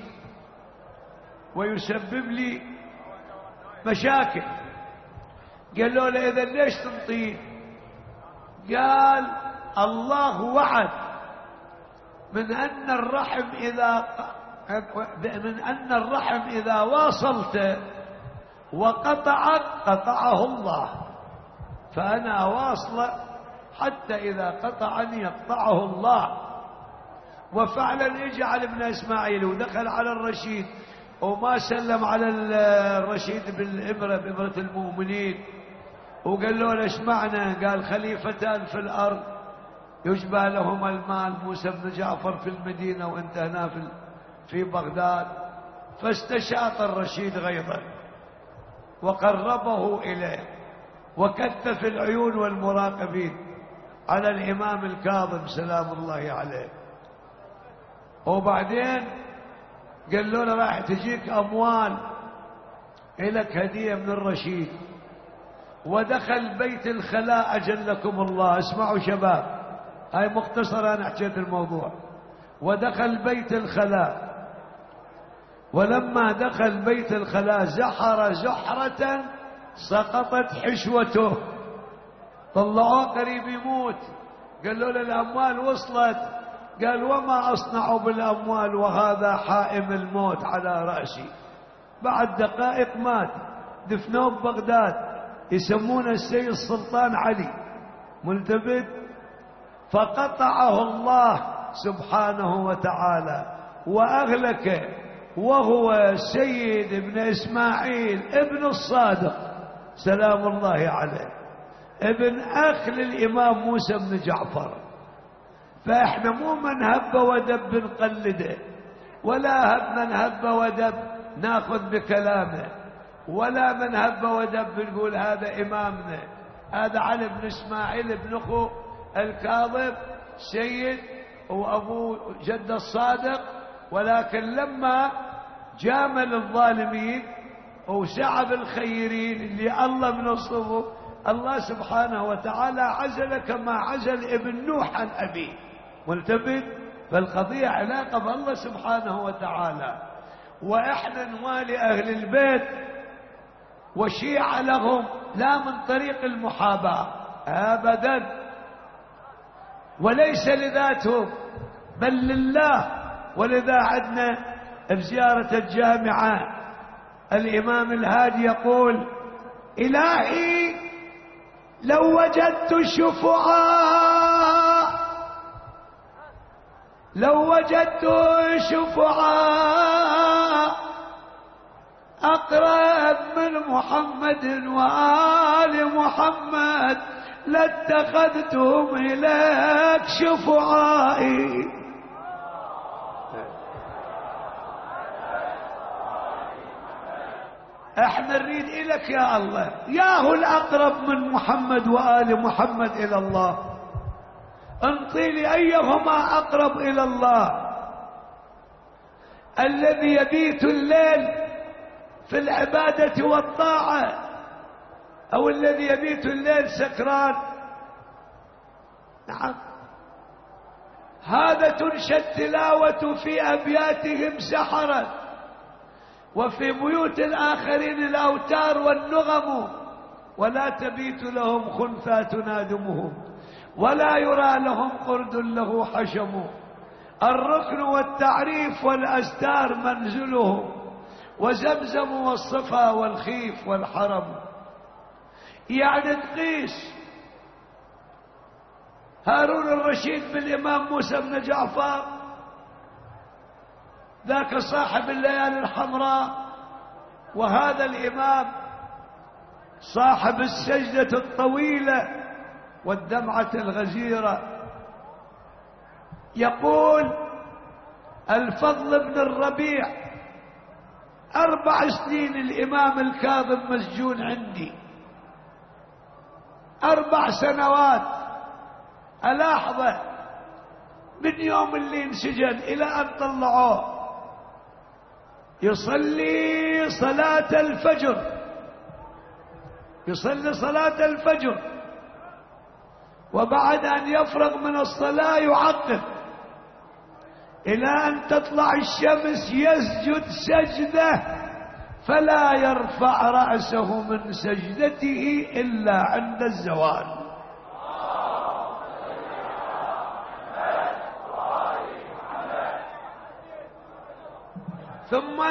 ويسبب لي مشاكل. قالوا له إذا ليش تنطيه؟ قال الله وعد من أن الرحم إذا من أن الرحم إذا واصلت وقطعك قطعه الله، فأنا واصل حتى إذا قطعني يقطعه الله. وفعلا اجعل ابن إسماعيل ودخل على الرشيد وما سلم على الرشيد بالإبرة بإبرة المؤمنين وقال له ليش معنى؟ قال خليفتان في الأرض يشبه لهما المال، موسى بن جعفر في المدينة وانت هنا في في بغداد. فاستشاط الرشيد غيظا وقربه إليه وكتف العيون والمراقبين على الإمام الكاظم سلام الله عليه. وبعدين قال له راح تجيك أموال إلك هدية من الرشيد. ودخل بيت الخلاء أجلكم الله. اسمعوا شباب، هاي مختصرة أنا حكيت الموضوع. ودخل بيت الخلاء، ولما دخل بيت الخلاء زحر زحرة سقطت حشوته، طلعوه قريب يموت، قالوا له الأموال وصلت، قال وما أصنع بالأموال وهذا حائم الموت على رأسي. بعد دقائق مات، دفنوه ببغداد، يسمونه السيد السلطان علي، ملتفت. فقطعه الله سبحانه وتعالى وأهلكه، وهو سيد ابن إسماعيل ابن الصادق سلام الله عليه، ابن أخ للإمام موسى بن جعفر. فإحنا مو من هب ودب نقلده، ولا هب من هب ودب ناخذ بكلامه، ولا من هب ودب نقول هذا إمامنا. هذا علي بن إسماعيل ابن أخو الكاظم سيد وأبو جد الصادق، ولكن لما جامل الظالمين وسعب الخيرين اللي الله منصبه، الله سبحانه وتعالى عزل كما عزل ابن نوح عن أبيه، ملتفت. فالقضية علاقة بالله سبحانه وتعالى. وإحنا نوالي أهل البيت وشيعة لهم لا من طريق المحاباة أبدا، وليس لذاتهم بل لله. ولذا عدنا بزيارة الجامعة الإمام الهادي يقول: إلهي لو وجدت شفعاء، لو وجدت شفعاء أقرب من محمد وآل محمد لاتخذتهم إليك شفعائي. احنا نريد إليك يا الله، ياهو الأقرب من محمد وآل محمد إلى الله، انطي لي أيهما أقرب إلى الله، الذي يبيت الليل في العبادة والطاعة أو الذي يبيت الليل سكران. نعم، هذا تنشد تلاوة في أبياتهم سحرا، وفي بيوت الآخرين الأوتار والنغم، ولا تبيت لهم خنثى تنادمهم، ولا يرى لهم قرد له حشم. الركن والتعريف والأستار منزلهم، وزمزم والصفا والخيف والحرم. يعني تقيس هارون الرشيد بالإمام موسى بن جعفر، ذاك صاحب الليالي الحمراء، وهذا الإمام صاحب السجدة الطويلة والدمعة الغزيرة. يقول الفضل بن الربيع: أربع سنين الإمام الكاظم مسجون عندي، أربع سنوات ألاحظه من يوم اللي انسجن إلى أن طلعوه يصلي صلاة الفجر، يصلي صلاة الفجر، وبعد أن يفرغ من الصلاة يعقب إلى أن تطلع الشمس، يسجد سجدة فلا يرفع رأسه من سجدته إلا عند الزوال. ثم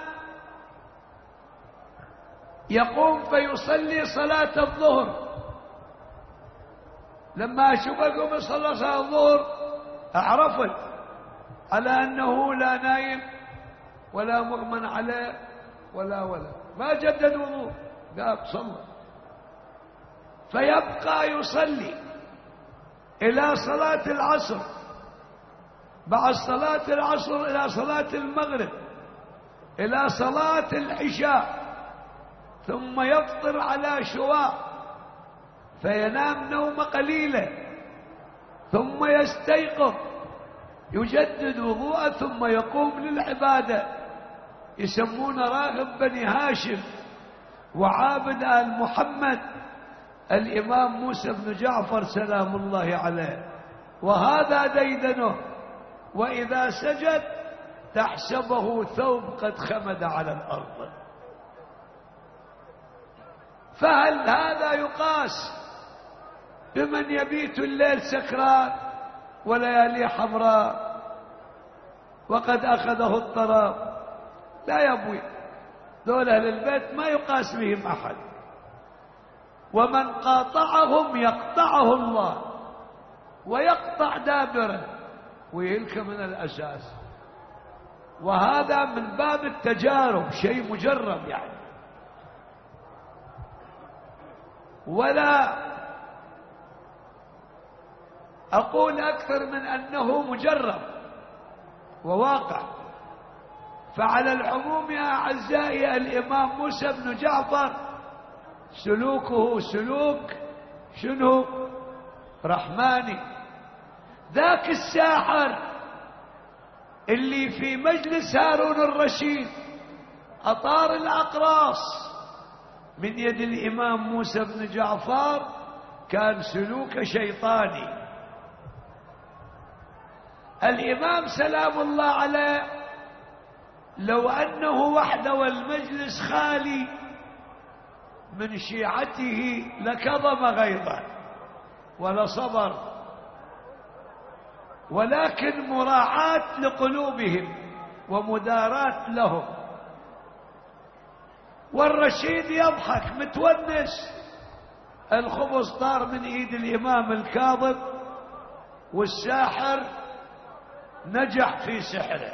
يقوم فيصلي صلاة الظهر. لما أشوفه يقوم يصلي صلاة الظهر أعرفت على أنه لا نايم ولا مغمى عليه ولا ولا ما جدد وضوء، قام صلى. فيبقى يصلي إلى صلاة العصر، بعد صلاة العصر إلى صلاة المغرب، إلى صلاة العشاء، ثم يفطر على شواء فينام نوم قليلة، ثم يستيقظ يجدد وضوءه ثم يقوم للعبادة. يسمون راغب بني هاشم وعابد آل محمد الإمام موسى بن جعفر سلام الله عليه. وهذا ديدنه وإذا سجد تحسبه ثوب قد خمد على الأرض. فهل هذا يقاس بمن يبيت الليل سكران وليالي حمراء وقد أخذه الطراب؟ لا يبوي، دول أهل البيت ما يقاس بهم أحد. ومن قاطعهم يقطعه الله ويقطع دابره ويهلك من الأساس. وهذا من باب التجارب، شيء مجرب يعني. ولا أقول أكثر من أنه مجرب وواقع. فعلى العموم يا أعزائي الإمام موسى بن جعفر سلوكه سلوك شنو؟ رحماني. ذاك الساحر اللي في مجلس هارون الرشيد أطار الأقراص من يد الإمام موسى بن جعفر كان سلوك شيطاني. الإمام سلام الله عليه لو أنه وحده والمجلس خالي من شيعته لكظم غيظه ولصبر، ولكن مراعاة لقلوبهم ومداراة لهم. والرشيد يضحك متونس، الخبز طار من ايد الامام الكاظم والساحر نجح في سحره.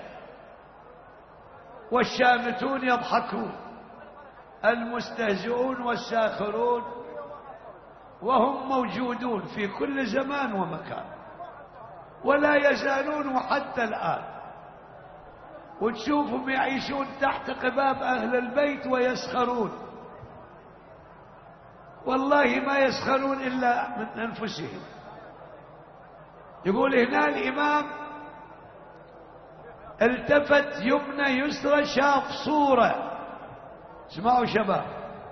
والشامتون يضحكون، المستهزئون والساخرون، وهم موجودون في كل زمان ومكان ولا يزالون حتى الآن. وتشوفهم يعيشون تحت قباب أهل البيت ويسخرون، والله ما يسخرون إلا من أنفسهم. يقول هنا الإمام التفت يمنى يسرى شاف صورة، اسمعوا شباب،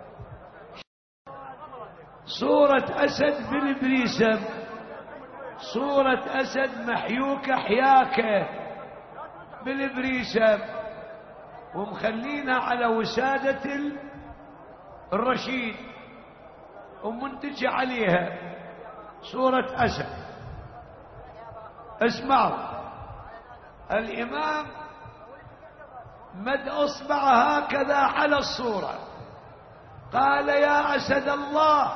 صورة أسد بالبريسم، صورة أسد محيوكة حياكة بالبريسم، ومخلينها على وسادة الرشيد ومنتج عليها صورة أسد. اسمعوا، الإمام مد أصبع هكذا على الصورة، قال يا أسد الله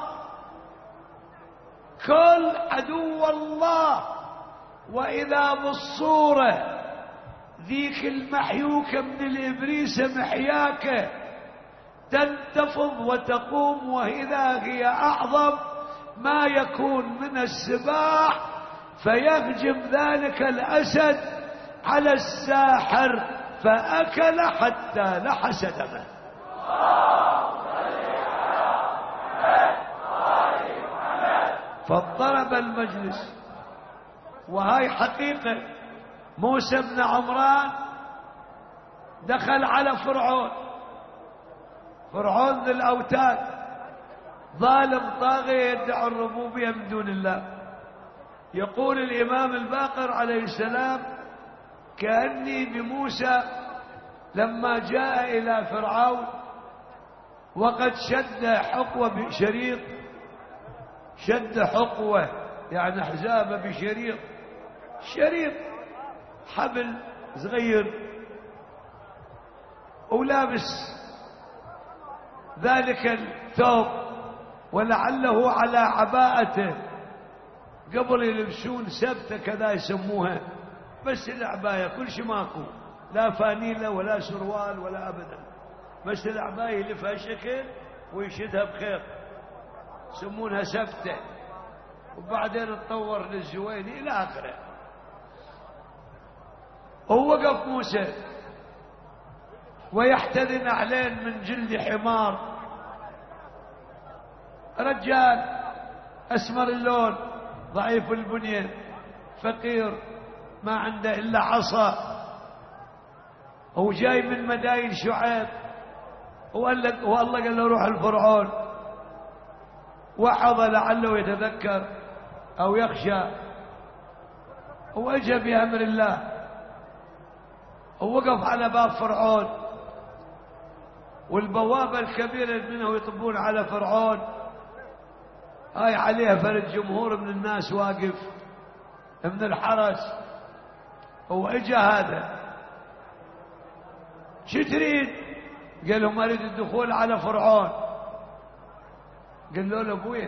كل عدو الله. وإذا بالصورة ذيك المحيوكة من الإبريس محياكة تنتفض وتقوم، وإذا هي أعظم ما يكون من السباح، فيهجم ذلك الأسد على الساحر فأكل حتى لحس دمه. فاضطرب المجلس. وهاي حقيقة. موسى بن عمران دخل على فرعون، فرعون ذي الأوتاد ظالم طاغية يدعي الربوبية من دون الله. يقول الإمام الباقر عليه السلام كأني بموسى لما جاء إلى فرعون وقد شد حقوة بشريط، شد حقوة يعني حزابة بشريط، شريط حبل صغير، ولابس ذلك الثوب ولعله على عباءته، قبل يلبسون سبتة كذا يسموها، بس العباية كل شيء ماكو، لا فانيلة ولا سروال ولا أبدا، بس العباية يلفها شكل ويشدها بخيط يسمونها سبتة، وبعدين تطور للزويني إلى آخره. ووقف موسى ويحتذي نعلين من جلد حمار، رجال أسمر اللون ضعيف البنية فقير ما عنده إلا عصا، هو جاي من مداين شعيب، وقال لك والله قال له روح الفرعون، وعظ لعله يتذكر أو يخشى، وأجى بأمر الله. ووقف على باب فرعون، والبوابة الكبيرة منه يطبون على فرعون، هاي عليها فرد جمهور من الناس واقف من الحرس. واجا هذا شو تريد؟ قال لهم اريد الدخول على فرعون. قال له له وين؟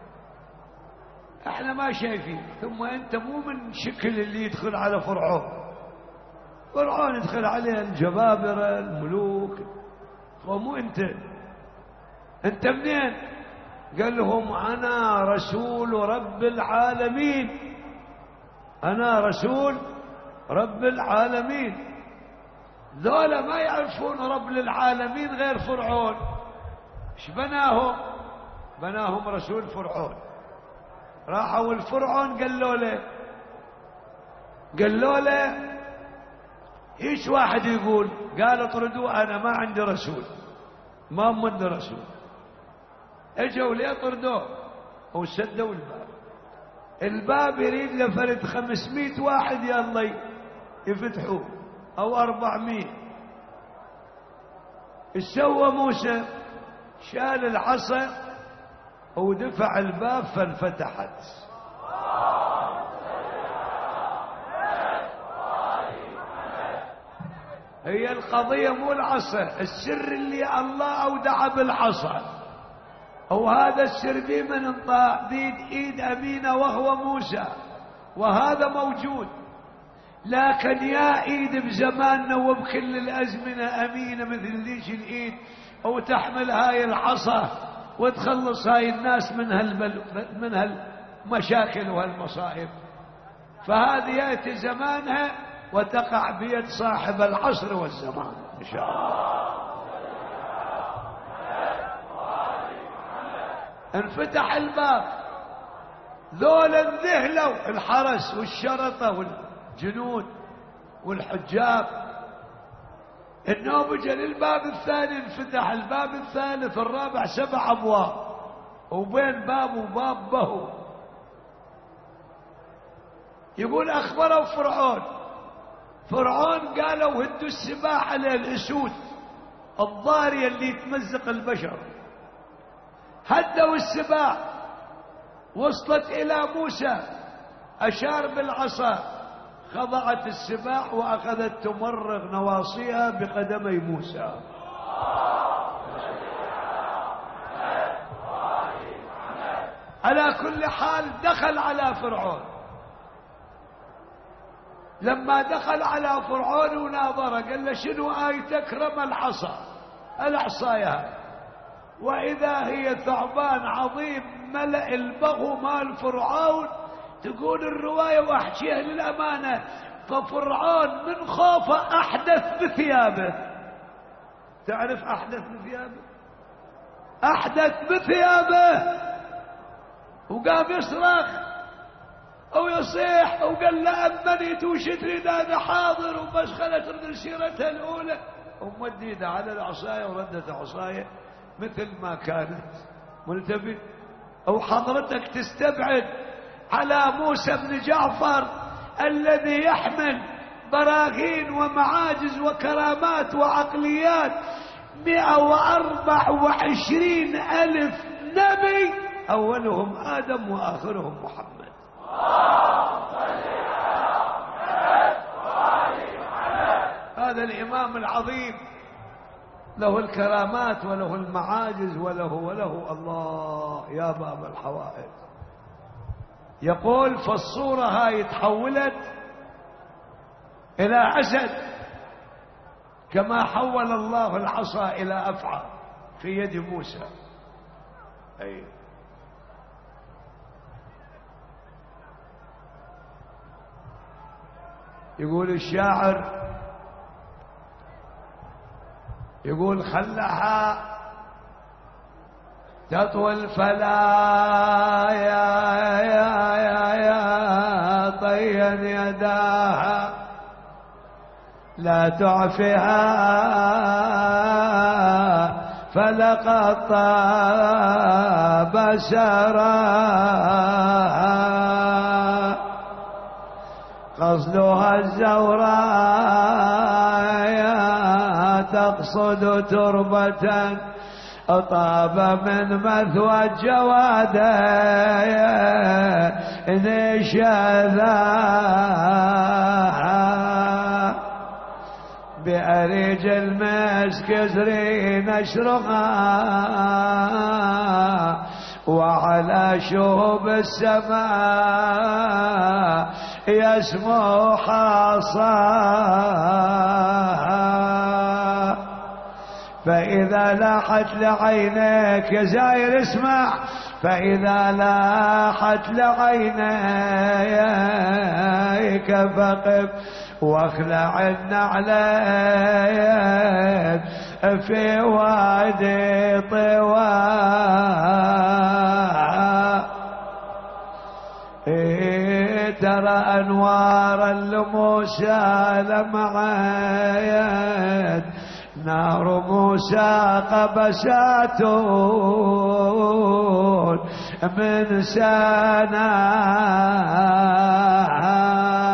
احنا ما شايفين، ثم انت مو من شكل اللي يدخل على فرعون. فرعون يدخل عليه الجبابرة الملوك، ومو انت. انت منين؟ قال لهم انا رسول رب العالمين، انا رسول رب العالمين. ذولا ما يعرفون رب العالمين غير فرعون. ايش بناهم؟ بناهم رسول فرعون. راحوا الفرعون قالوا له قالوا له ايش واحد يقول؟ قال اطردوه، انا ما عندي رسول، ما من رسول. اجوا ليه طردوه وسدوا الباب. الباب يريد له فرد خمسمائة واحد يلا يفتحوه او أربعمائة. ايش سوى موسى؟ شال العصا ودفع الباب فانفتحت. هي القضية مو العصا، السر اللي الله أودع بالعصا، وهذا السر دي من انطاع بيد ايد امينة وهو موسى، وهذا موجود. لكن يا ايد بزماننا وبكل الازمنة امينة مثل ليش الايد او تحمل هاي العصا وتخلص هاي الناس من هالبل من هالمشاكل وهالمصائب. فهذه ياتي زمانها وتقع بيد صاحب العصر والزمان ان شاء الله. انفتح الباب، ذولا انذهلوا الحرس والشرطة والجنود والحجاب. النوم اجى للباب الثاني، انفتح الباب الثالث الرابع، سبع ابواب، وبين باب وباب بهو. يقول اخبروا فرعون، فرعون قالوا هدوا السباح على الاسود الضارية اللي تمزق البشر. هدوا السباع، وصلت الى موسى، اشار بالعصا، خضعت السباع واخذت تمرغ نواصيها بقدمي موسى. على كل حال دخل على فرعون. لما دخل على فرعون وناظره قال له شنو آيتك؟ رمى العصا، العصاية هاي، وإذا هي ثعبان عظيم ملأ البغو مال فرعون. تقول الرواية واحكيها للأمانة، ففرعون من خوفه أحدث بثيابه. تعرف أحدث بثيابه؟ أحدث بثيابه، وقام يصرخ أو يصيح، وقال لا أمنيت وش تريد؟ أنا حاضر. وبس خلت من سيرتها الأولى ومديدة على العصاية وردت عصاية مثل ما كانت. ملتفت او حضرتك تستبعد على موسى بن جعفر الذي يحمل براهين ومعاجز وكرامات وعقليات مئة وأربعة وعشرين ألف نبي، أولهم آدم وآخرهم محمد. هذا الإمام العظيم له الكرامات وله المعاجز وله وله الله يا باب الحوائج. يقول فالصورة هاي تحولت إلى أسد، كما حول الله العصا إلى أفعى في يد موسى. أي يقول الشاعر، يقول خلها تطوي الفلا يا يا يا يا طيا يداها لا تعفها فلقد طاب سراها قصدها الزوراء تقصد تربة طاب من مثوى الجوادة نشذاها بأريج المسك زري نشرها وعلى شهب السماء يسمو حصاها فإذا لاحت لعينيك يا زاير اسمع فإذا لاحت لعينيك فقف واخلع النعلين في وادي طوى ترى أنوار لموسى لمعت نار موسى قبسات من سناها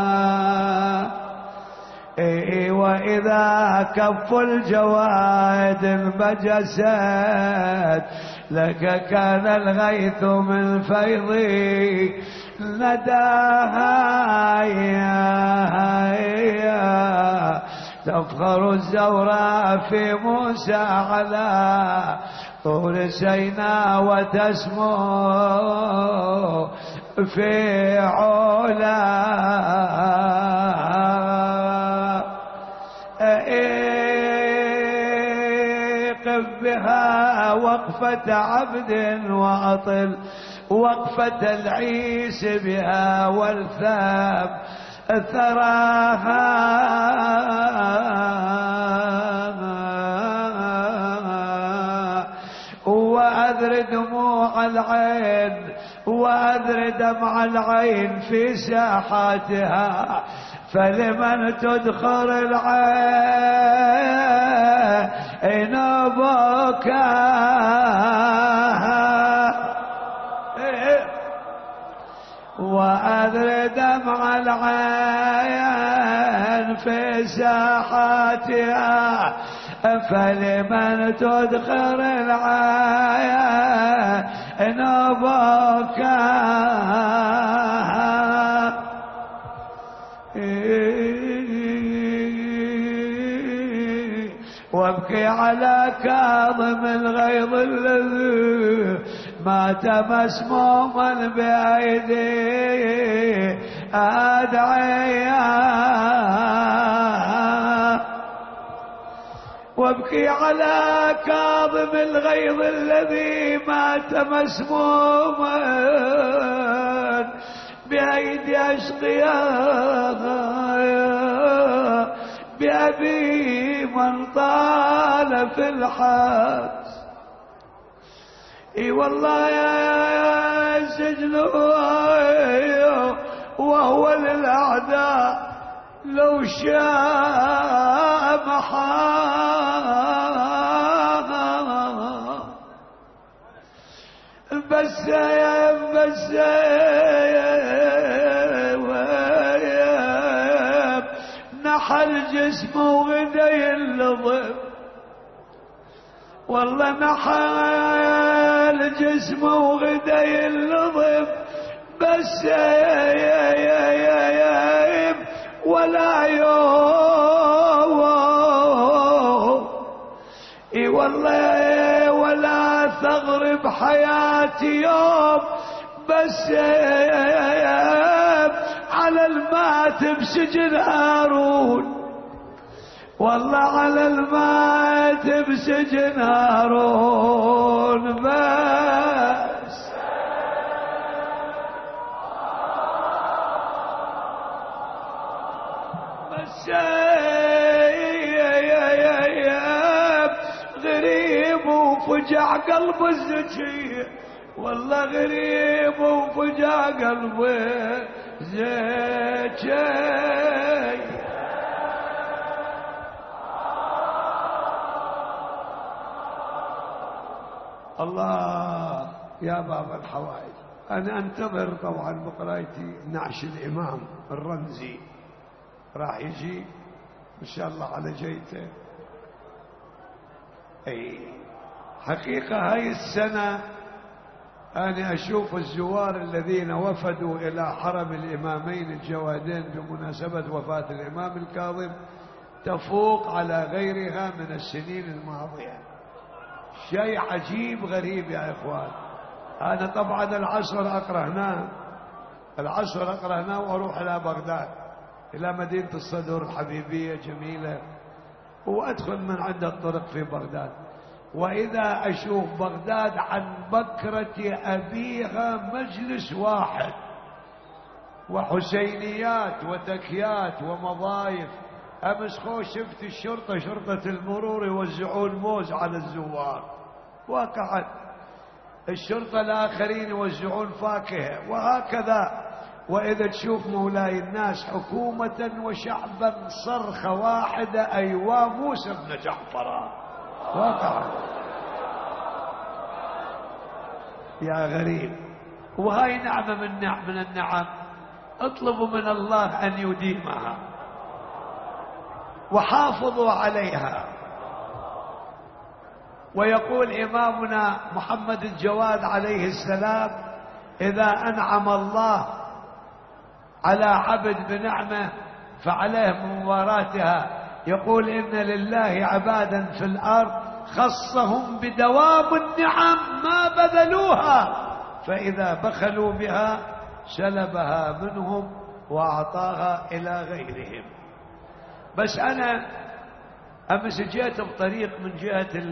وإذا كف الجواد انبجست لك كان الغيث من فيضي نداها يا تفخر الزوراء في موسى على طول سيناء وتسمو في علا ايقف بها وقفة عبد وأطل وقفة العيس بها والثاب ثراها وأذر دموع العين وأذر دمع العين في ساحاتها فلمن تدخل العين بكاها وأذر دمع العين في ساحاتها فلمن تدخل العين بكاها وابكي على كاظم الغيظ الذي مات مسموما بأيدي أدعياء وابكي على كاظم الغيظ الذي مات مسموما بأيدي أشقياء بأبي من طال في الحبس اي والله يا سجن وهو للأعداء لو شاء محاها بس يا بس يا نحل جسمه وغدي اللظم والله نحل جسمه وغدي اللظم بس يا يا يا يا ولا يوم اي والله ولا ثغر بحياتي يوم بس على المات بسجن هارون والله على المات بسجن هارون بس بس غريب وفجع قلب الزكي والله غريب وفجع قلبه زكي الله يا باب الحوائج. أنا أنتظر طبعا بقرايتي نعش الإمام الرمزي راح يجي إن شاء الله على جيته. أي حقيقة هاي السنة أنا أشوف الزوار الذين وفدوا إلى حرم الإمامين الجوادين بمناسبة وفاة الإمام الكاظم تفوق على غيرها من السنين الماضية. شيء عجيب غريب يا إخوان. أنا طبعا العصر أقرأناه العصر أقرأناه وأروح إلى بغداد إلى مدينة الصدر الحبيبية جميلة، وأدخل من عند الطرق في بغداد، وإذا أشوف بغداد عن بكرة أبيها مجلس واحد، وحسينيات وتكيات ومضايف. أمس خو شفت الشرطة شرطة المرور يوزعون موز على الزوار، وقعت الشرطة الآخرين يوزعون فاكهة، وهكذا. وإذا تشوف مولاي الناس حكومة وشعبا صرخة واحدة، أيوا موسى بن جعفر وقعت. يا غريب. وهاي نعمة من نعم من النعم، اطلبوا من الله أن يديمها وحافظوا عليها. ويقول إمامنا محمد الجواد عليه السلام: إذا أنعم الله على عبد بنعمة فعليه مباراتها. يقول: إن لله عبادا في الأرض خصهم بدوام النعم ما بذلوها، فإذا بخلوا بها سلبها منهم وأعطاها إلى غيرهم. بس أنا أمس جيت بطريق من جهة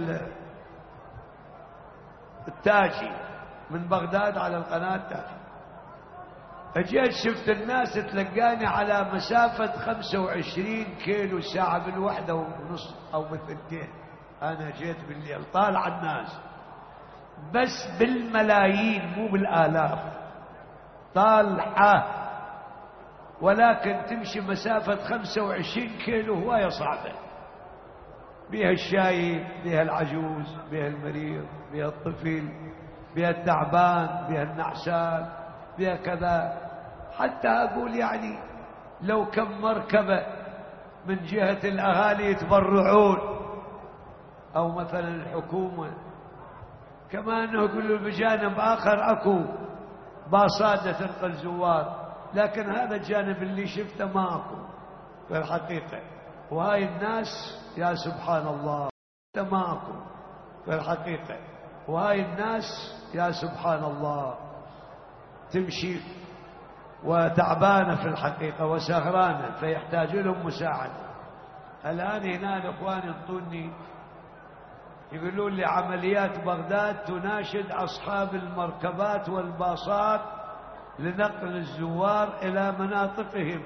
التاجي من بغداد على القناة التاجي، اجيت شفت الناس تلقاني على مسافة خمسة وعشرين كيلو ساعة بالوحدة ونص أو بالثنتين. أنا جيت بالليل طالع الناس بس بالملايين مو بالآلاف طالعة، ولكن تمشي مسافة خمسة وعشرين كيلو هواية صعبة، بها الشايب بها العجوز بها المريض بها الطفل بها التعبان بها النعسان بها كذا. حتى أقول يعني لو كم مركبة من جهة الأهالي يتبرعون، أو مثلا الحكومة كمان يقولوا بجانب آخر أكو باصات تنقل زوار، لكن هذا الجانب اللي شفته ما أكو في الحقيقة. وهاي الناس يا سبحان الله ما أكو في الحقيقة. وهاي الناس يا سبحان الله تمشي وتعبانة في الحقيقة وسهرانة، فيحتاج لهم مساعدة. الآن هنا الإخوان ينطوني يقولون لي عمليات بغداد تناشد أصحاب المركبات والباصات لنقل الزوار إلى مناطقهم،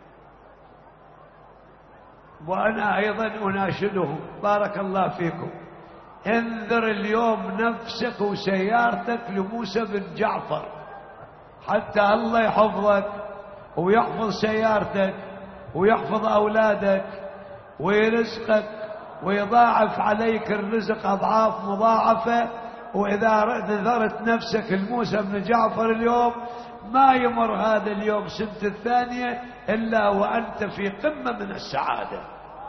وأنا أيضا أناشدهم بارك الله فيكم: انذر اليوم نفسك وسيارتك لموسى بن جعفر حتى الله يحفظك ويحفظ سيارتك ويحفظ أولادك ويرزقك ويضاعف عليك الرزق أضعاف مضاعفة. وإذا نذرت نفسك لموسى بن جعفر اليوم ما يمر هذا اليوم سنة الثانية إلا وأنت في قمة من السعادة.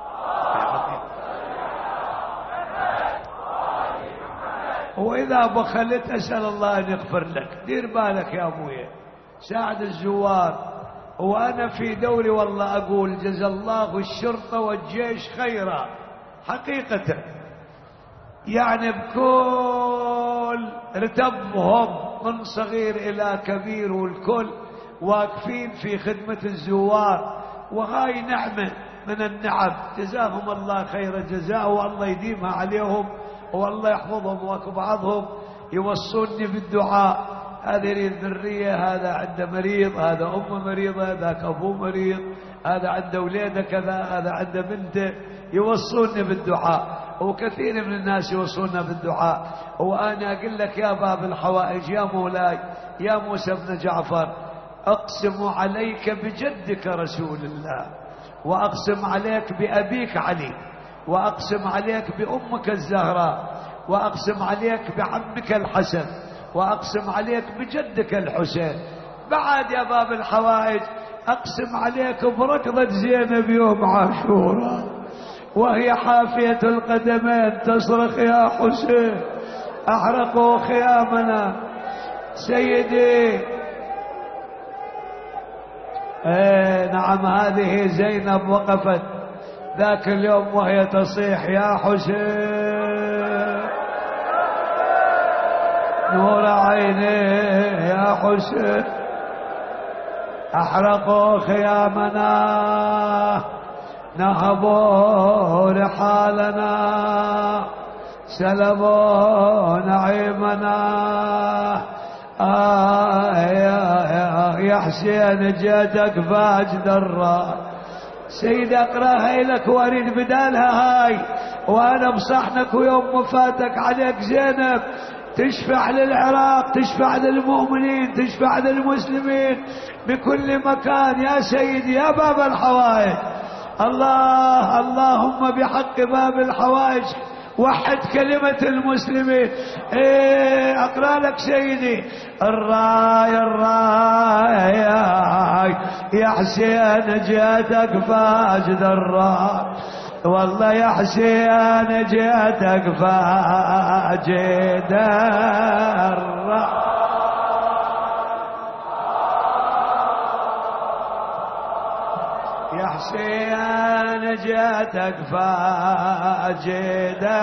وإذا بخلت أسأل الله أن يغفر لك. دير بالك يا أبويا، ساعد الزوار. وأنا في دوري والله أقول جزا الله الشرطة والجيش خيرا حقيقة، يعني بكل رتبهم من صغير إلى كبير والكل واقفين في خدمة الزوار، وهاي نعمة من النعم. جزاهم الله خير الجزاء والله يديمها عليهم والله يحفظهم. وبعضهم يوصوني بالدعاء: هذا يريد ذرية، هذا عنده مريض، هذا أمه مريضة، ذاك أبوه مريض، هذا عنده ولاده كذا، هذا عنده بنته، يوصوني بالدعاء. وكثير من الناس يوصونا بالدعاء. وأنا أقول لك يا باب الحوائج يا مولاي يا موسى بن جعفر، أقسم عليك بجدك رسول الله، وأقسم عليك بأبيك علي، وأقسم عليك بأمك الزهراء، وأقسم عليك بعمك الحسن، وأقسم عليك بجدك الحسين. بعد يا باب الحوائج أقسم عليك بركضة زينب يوم عاشوراء، وهي حافية القدمين تصرخ يا حسين أحرقوا خيامنا. سيدي ايه نعم، هذه زينب وقفت ذاك اليوم وهي تصيح يا حسين نور عينيه يا حسين أحرقوا خيامنا نهبوا رحالنا سلبوا نعيمنا. آه يا, يا, يا حسين جيتك فاجد الراس. سيد اقراها لك واريد بدالها هاي وانا بصحنك ويوم وفاتك عليك زينب تشفع للعراق، تشفع للمؤمنين، تشفع للمسلمين بكل مكان يا سيدي يا باب الحوائج. الله اللهم بحق باب الحوائج وحد كلمة المسلمين. ايه اقرأ لك سيدي الراي الراي يا حسين جيتك فاجد الراي والله يا حسين جيتك فاجد الراي. يا حسين جيتك فاجد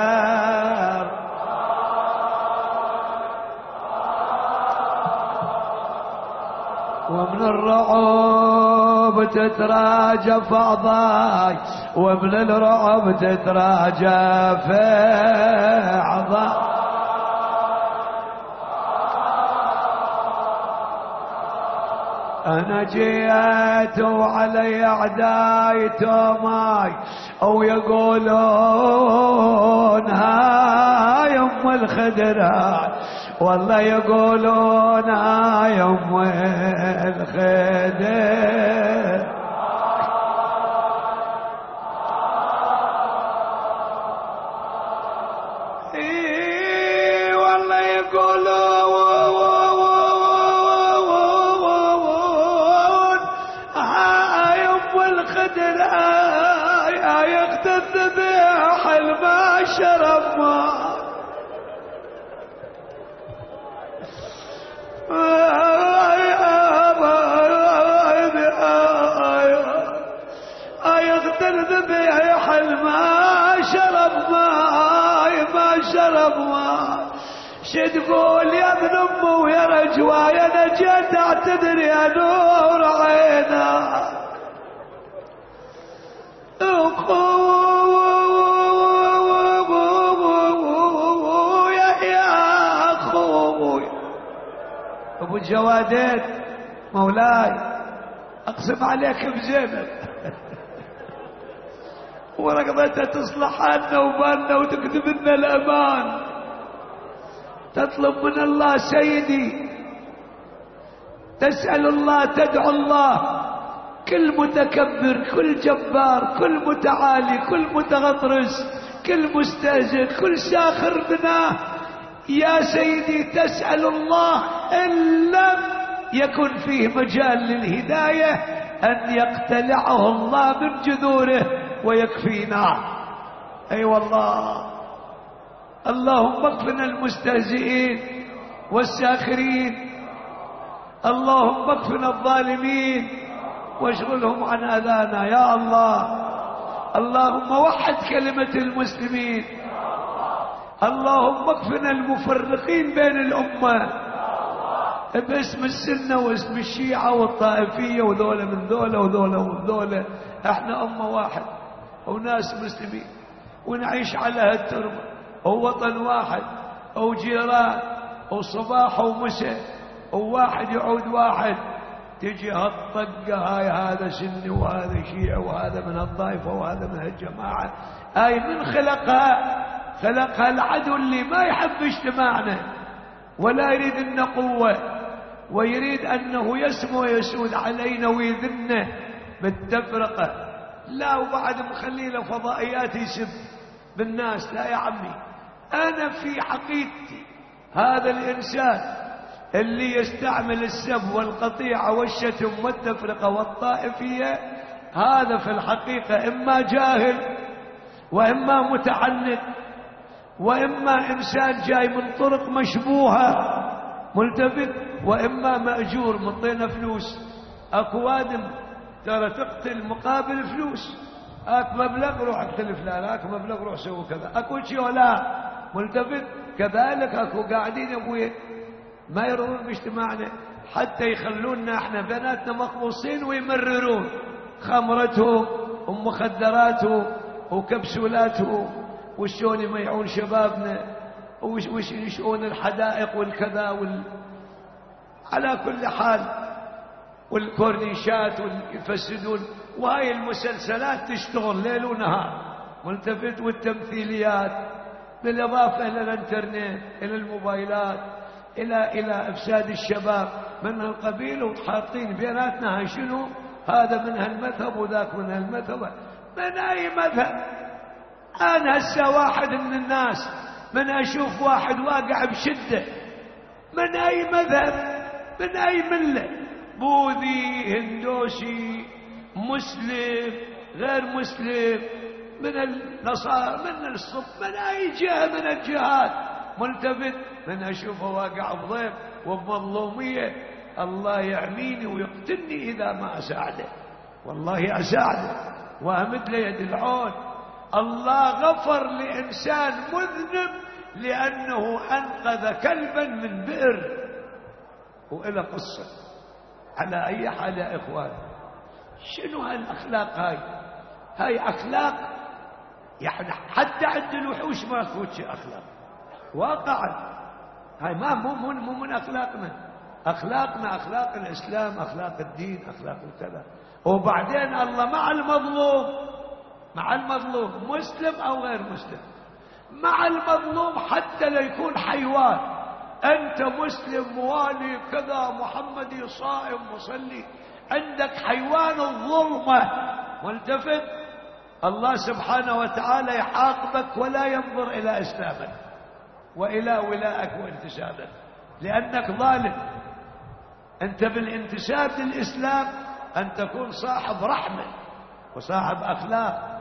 ومن الرعب تتراجف أعضاي ومن الرعب تتراجف أعضاي. أنا جيت وعلي أعداي توماي أو يقولون هاي أم الخدرة والله يقولون هاي أم الخدر. إيه والله يقولون هاي أم الخدر هاي أخت الذبيح ما شرب ما ذبيح ما شرب ماي ما شرب ماي. شتقول يا ابن امه ويا رجواي انا جيت اعتذر يا نور عينا اخويا يا اخوي ابو الجوادات مولاي اقسم عليك بزينب ورقبتها تصلح عنا وبالنا وتكتب لنا الامان. تطلب من الله سيدي تسأل الله تدعو الله كل متكبر كل جبار كل متعالي كل متغطرس كل مستهزئ كل ساخر بناه يا سيدي تسأل الله إن لم يكن فيه مجال للهداية أن يقتلعه الله من جذوره ويكفينا. اي أيوة والله اللهم اكفنا المستهزئين والساخرين اللهم اكفنا الظالمين واشغلهم عن اذانا يا الله. اللهم وحد كلمة المسلمين اللهم اكفنا المفرقين بين الامة باسم السنة واسم الشيعة والطائفية وذولا من ذولا وذولا من ذولا. احنا امة واحد وناس مسلمين ونعيش على هالتربة ووطن واحد وجيران وصباح ومساء وواحد يعود واحد. تجي هالطقة هاي هذا سني وهذا شيعي وهذا من الطائفة وهذا من هالجماعة. هاي من خلقها؟ خلقها العدو اللي ما يحب اجتماعنا ولا يريد لنا قوة ويريد أنه يسمو ويسود علينا ويذلنا بالتفرقة. لا وبعد مخلي له فضائيات يسب بالناس. لا يا عمي أنا في حقيقتي هذا الإنسان اللي يستعمل السب والقطيعة والشتم والتفرقة والطائفية هذا في الحقيقة إما جاهل وإما متعند، وإما إنسان جاي من طرق مشبوهة ملتفت، وإما مأجور مطينا فلوس. أكو وادم ترى تقتل مقابل فلوس، أك مبلغ روح اقتل فلان، أك مبلغ روح سوي كذا، أكو شيء لا ملتفت. كذلك أكو قاعدين يا أبوي ما يرون باجتماعنا حتى يخلونا احنا بناتنا مخبوصين ويمررون خمرتهم ومخدراتهم وكبسولاتهم وشون يميعون شبابنا وش يشؤون الحدائق والكذا وال... على كل حال والكورنيشات ويفسدون. وهاي المسلسلات تشتغل ليل ونهار ملتفت، والتمثيليات بالإضافة إلى الانترنت إلى الموبايلات إلى إلى إفساد الشباب من القبيل، وحاطين بيناتنا هاي شنو هذا من هالمذهب وذاك من هالمذهب. من أي مذهب؟ أنا هسه واحد من الناس من أشوف واحد واقع بشدة من أي مذهب من أي ملة، بوذي هندوسي مسلم غير مسلم من النصارى من الصف من أي جهة من الجهات ملتفت، من أشوفه واقع بضيف وبمظلومية الله يعميني ويقتلني إذا ما أساعده. والله أساعده وأمد له يد العون. الله غفر لإنسان مذنب لأنه أنقذ كلبا من بئر، وإلى قصة. على أي حال يا إخوان، شنو هالأخلاق هاي؟ هاي أخلاق يعني حتى عند الوحوش ما تفوت أخلاق واقعا. هاي ما مو مو مو من أخلاقنا. أخلاقنا أخلاق الإسلام، أخلاق الدين، أخلاق الكذا. وبعدين الله مع المظلوم، مع المظلوم مسلم أو غير مسلم، مع المظلوم حتى لا يكون حيوان. أنت مسلم موالي كذا محمدي صائم مصلي، عندك حيوان الظلمة ملتفت، الله سبحانه وتعالى يعاقبك ولا ينظر إلى إسلامك وإلى ولائك وانتسابك لأنك ظالم. أنت بالانتساب للإسلام أن تكون صاحب رحمة وصاحب أخلاق.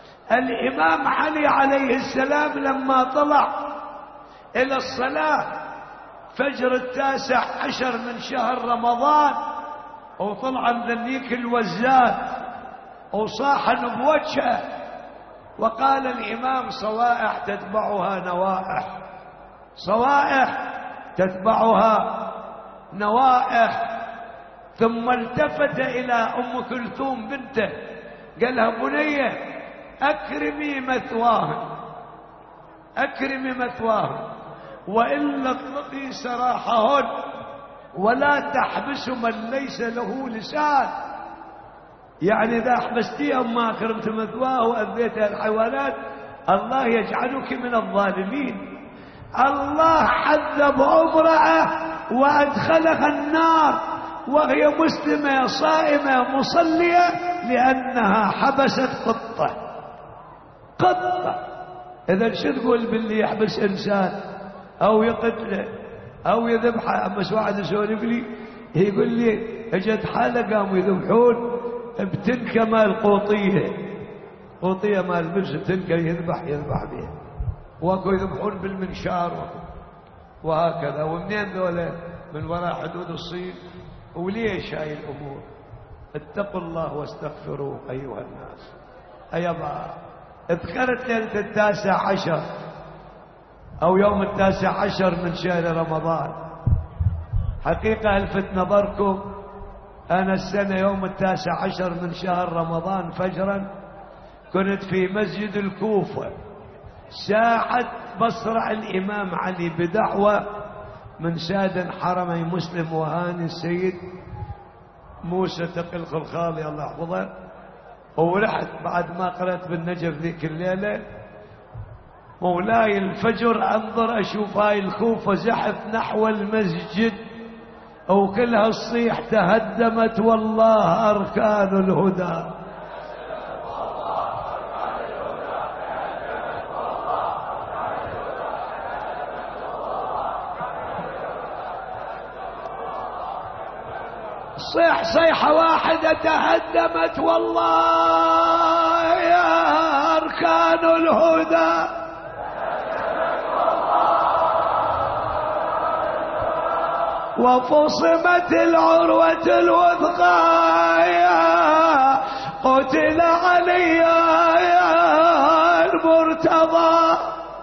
الإمام علي عليه السلام لما طلع إلى الصلاة فجر التاسع عشر من شهر رمضان وطلع من ذنيك الوزات وصاح بوجهه وقال الإمام صوائح تتبعها نوائح، صوائح تتبعها نوائح. ثم التفت إلى أم كلثوم بنته قال لها بنية أكرمي مثواهن، أكرمي مثواهن وإلا اطلقي سراحهن ولا تحبس من ليس له لسان. يعني إذا حبستيها ما أكرمت مثواه وأذيتها الحيوانات الله يجعلك من الظالمين. الله عذب امرأة وأدخلها النار وهي مسلمة صائمة مصلية لأنها حبست قطة. قطة إذا شو تقول باللي يحبس إنسان أو يقتله أو يذبحه؟ أما واحد يسولف لي يقول لي اجت حالة قاموا يذبحون بتنكة مال قوطية، قوطية مال بس بتنكة يذبح يذبح بها، واكو يذبحون بالمنشار وهكذا. ومنين ذولا؟ من وراء حدود الصين. وليش هاي الأمور؟ اتقوا الله واستغفروه أيها الناس. أيضا اذكرت ليلة التاسع عشر أو يوم التاسع عشر من شهر رمضان. حقيقة ألفت نظركم، أنا السنة يوم التاسع عشر من شهر رمضان فجرا كنت في مسجد الكوفة ساعة بصرع الإمام علي بدعوة من سادن حرمي مسلم وهاني السيد موسى تقي الخلخالي الله يحفظه. ورحت بعد ما قرأت بالنجف ذيك الليلة مولاي الفجر أنظر أشوف هاي الكوفة زحف نحو المسجد وكلها الصيح تهدمت والله أركان الهدى. صيح صيحة واحدة تهدمت والله يا أركان أركان الهدى وفصمت العروة الوثقى قتل علي يا المرتضى.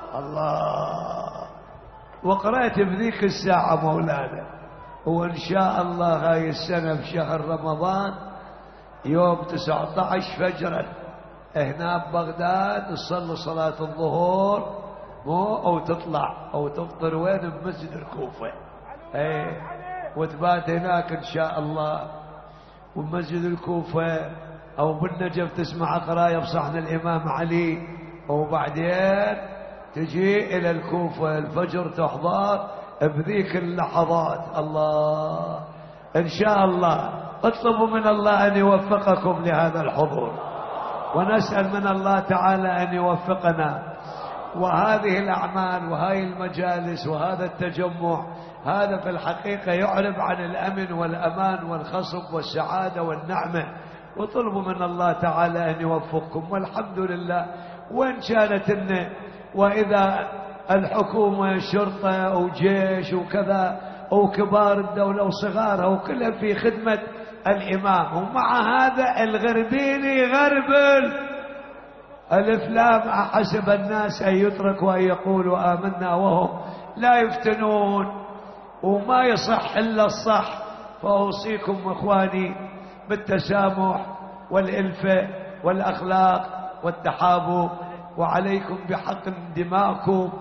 الله. وقرأت بذيك الساعة مولانا، وإن شاء الله هاي السنة في شهر رمضان يوم تسعة عشر فجرا هنا ببغداد تصلي صلاة الظهور مو أو تطلع أو تفطر وين بمسجد الكوفة، ايه وتبات هناك ان شاء الله. وبمسجد الكوفة او بالنجف تسمع قرايه بصحن الامام علي، وبعدين تجي الى الكوفة الفجر تحضر بذيك اللحظات. الله ان شاء الله. اطلبوا من الله ان يوفقكم لهذا الحضور، ونسأل من الله تعالى ان يوفقنا. وهذه الاعمال وهذه المجالس وهذا التجمع هذا في الحقيقة يعرب عن الأمن والأمان والخصب والسعادة والنعمة. وطلبوا من الله تعالى أن يوفقكم. والحمد لله. وإن كانت إن وإذا الحكومة شرطة أو جيش وكذا أو كبار الدولة وصغارها وكلها في خدمة الإمام، ومع هذا الغربين يغربل الإفلام حسب الناس أن يتركوا أن يقولوا آمنا وهم لا يفتنون، وما يصح إلا الصح. فأوصيكم إخواني بالتسامح والإلفة والأخلاق والتحابب، وعليكم بحق دماءكم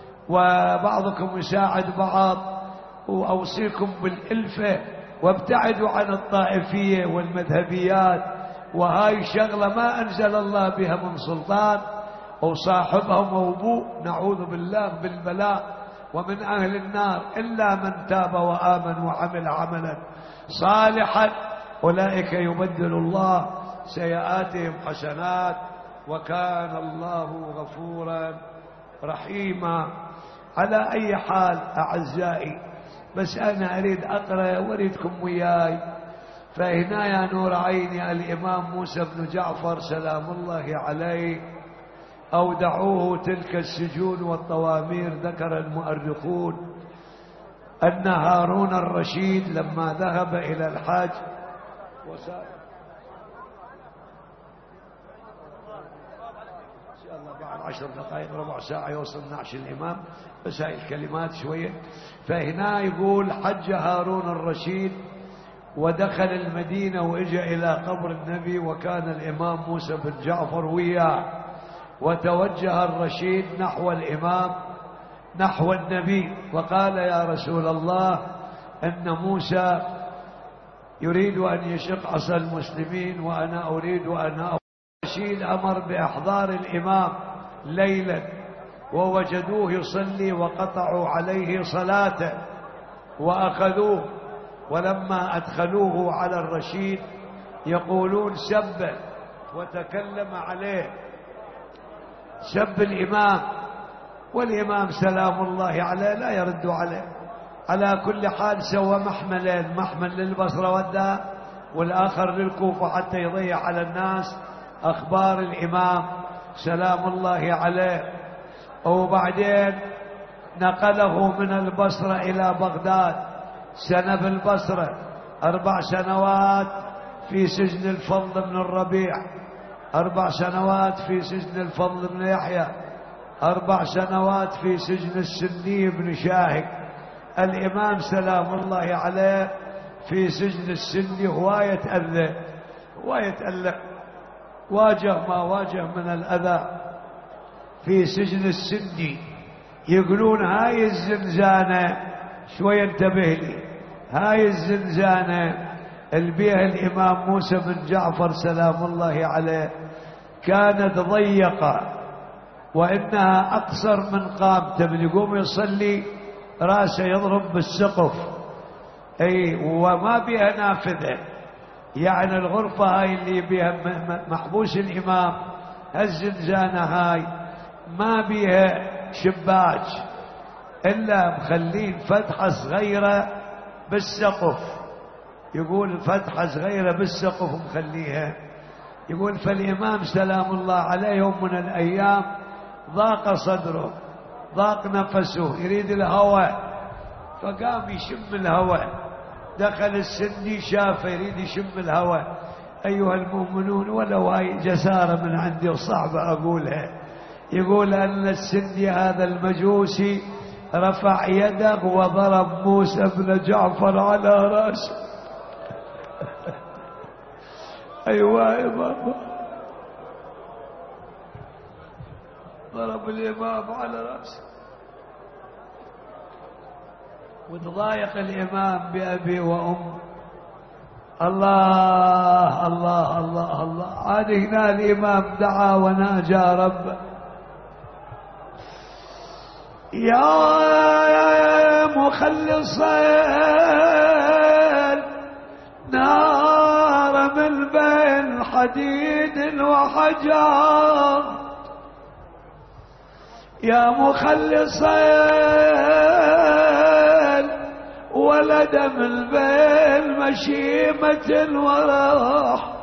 وبعضكم يساعد بعض. وأوصيكم بالإلفة وابتعدوا عن الطائفية والمذهبيات، وهاي شغلة ما أنزل الله بها من سلطان، وصاحبها موبوء نعوذ بالله بالبلاء ومن أهل النار إلا من تاب وآمن وعمل عملا صالحا أولئك يبدل الله سيئاتهم حسنات وكان الله غفورا رحيما. على أي حال أعزائي، بس أنا أريد أقرأ وأريدكم وياي. فهنا يا نور عيني الإمام موسى بن جعفر سلام الله عليه أودعوه تلك السجون والطوامير. ذكر المؤرخون أن هارون الرشيد لما ذهب إلى الحج وسأل إن شاء الله بعد عشر دقائق ربع ساعة يوصل نعش الإمام، بس هاي الكلمات شوية. فهنا يقول حج هارون الرشيد ودخل المدينة وإجا إلى قبر النبي، وكان الإمام موسى بن جعفر وياه، وتوجه الرشيد نحو الإمام نحو النبي وقال يا رسول الله إن موسى يريد أن يشق عصا المسلمين وأنا أريد أن. الرشيد أمر بإحضار الإمام ليلا ووجدوه يصلي وقطعوا عليه صلاته وأخذوه، ولما أدخلوه على الرشيد يقولون سب وتكلم عليه، سب الإمام، والإمام سلام الله عليه لا يرد عليه. على كل حال سوى محملين، محمل للبصرة ودى والآخر للكوفة حتى يضيع على الناس أخبار الإمام سلام الله عليه. وبعدين نقله من البصرة إلى بغداد، سنة بالبصرة، أربع سنوات في سجن الفضل بن الربيع، أربع سنوات في سجن الفضل بن يحيى، أربع سنوات في سجن السني بن شاهق. الإمام سلام الله عليه في سجن السني هو يتأذى ويتألق، واجه ما واجه من الأذى في سجن السني. يقولون هاي الزنزانة، شوي انتبه لي، هاي الزنزانة اللي بيها الإمام موسى بن جعفر سلام الله عليه كانت ضيقة، وإنها أقصر من قامته، من يقوم يصلي راسه يضرب بالسقف، أي وما بيها نافذة. يعني الغرفة هاي اللي بيها محبوس الإمام، هالزنزانة هاي ما بيها شباك إلا مخلين فتحة صغيرة بالسقف، يقول فتحة صغيرة بالسقف مخليها. يقول فالإمام سلام الله عليه يوم من الأيام ضاق صدره، ضاق نفسه، يريد الهواء، فقام يشم الهواء. دخل السندي شافه يريد يشم الهواء. أيها المؤمنون، ولو هاي جسارة من عندي وصعبة أقولها، يقول أن السندي هذا المجوسي رفع يده وضرب موسى بن جعفر على رأسه. أيوة يا بابا، ضرب الإمام على رأسه، وتضايق الإمام بأبي وأم. الله الله الله الله. عاد هنا الإمام دعا وناجى ربه: يا مخلصين نار من بين حديد وحجر، يا مخلصين ولد من بين مشيمة ورح،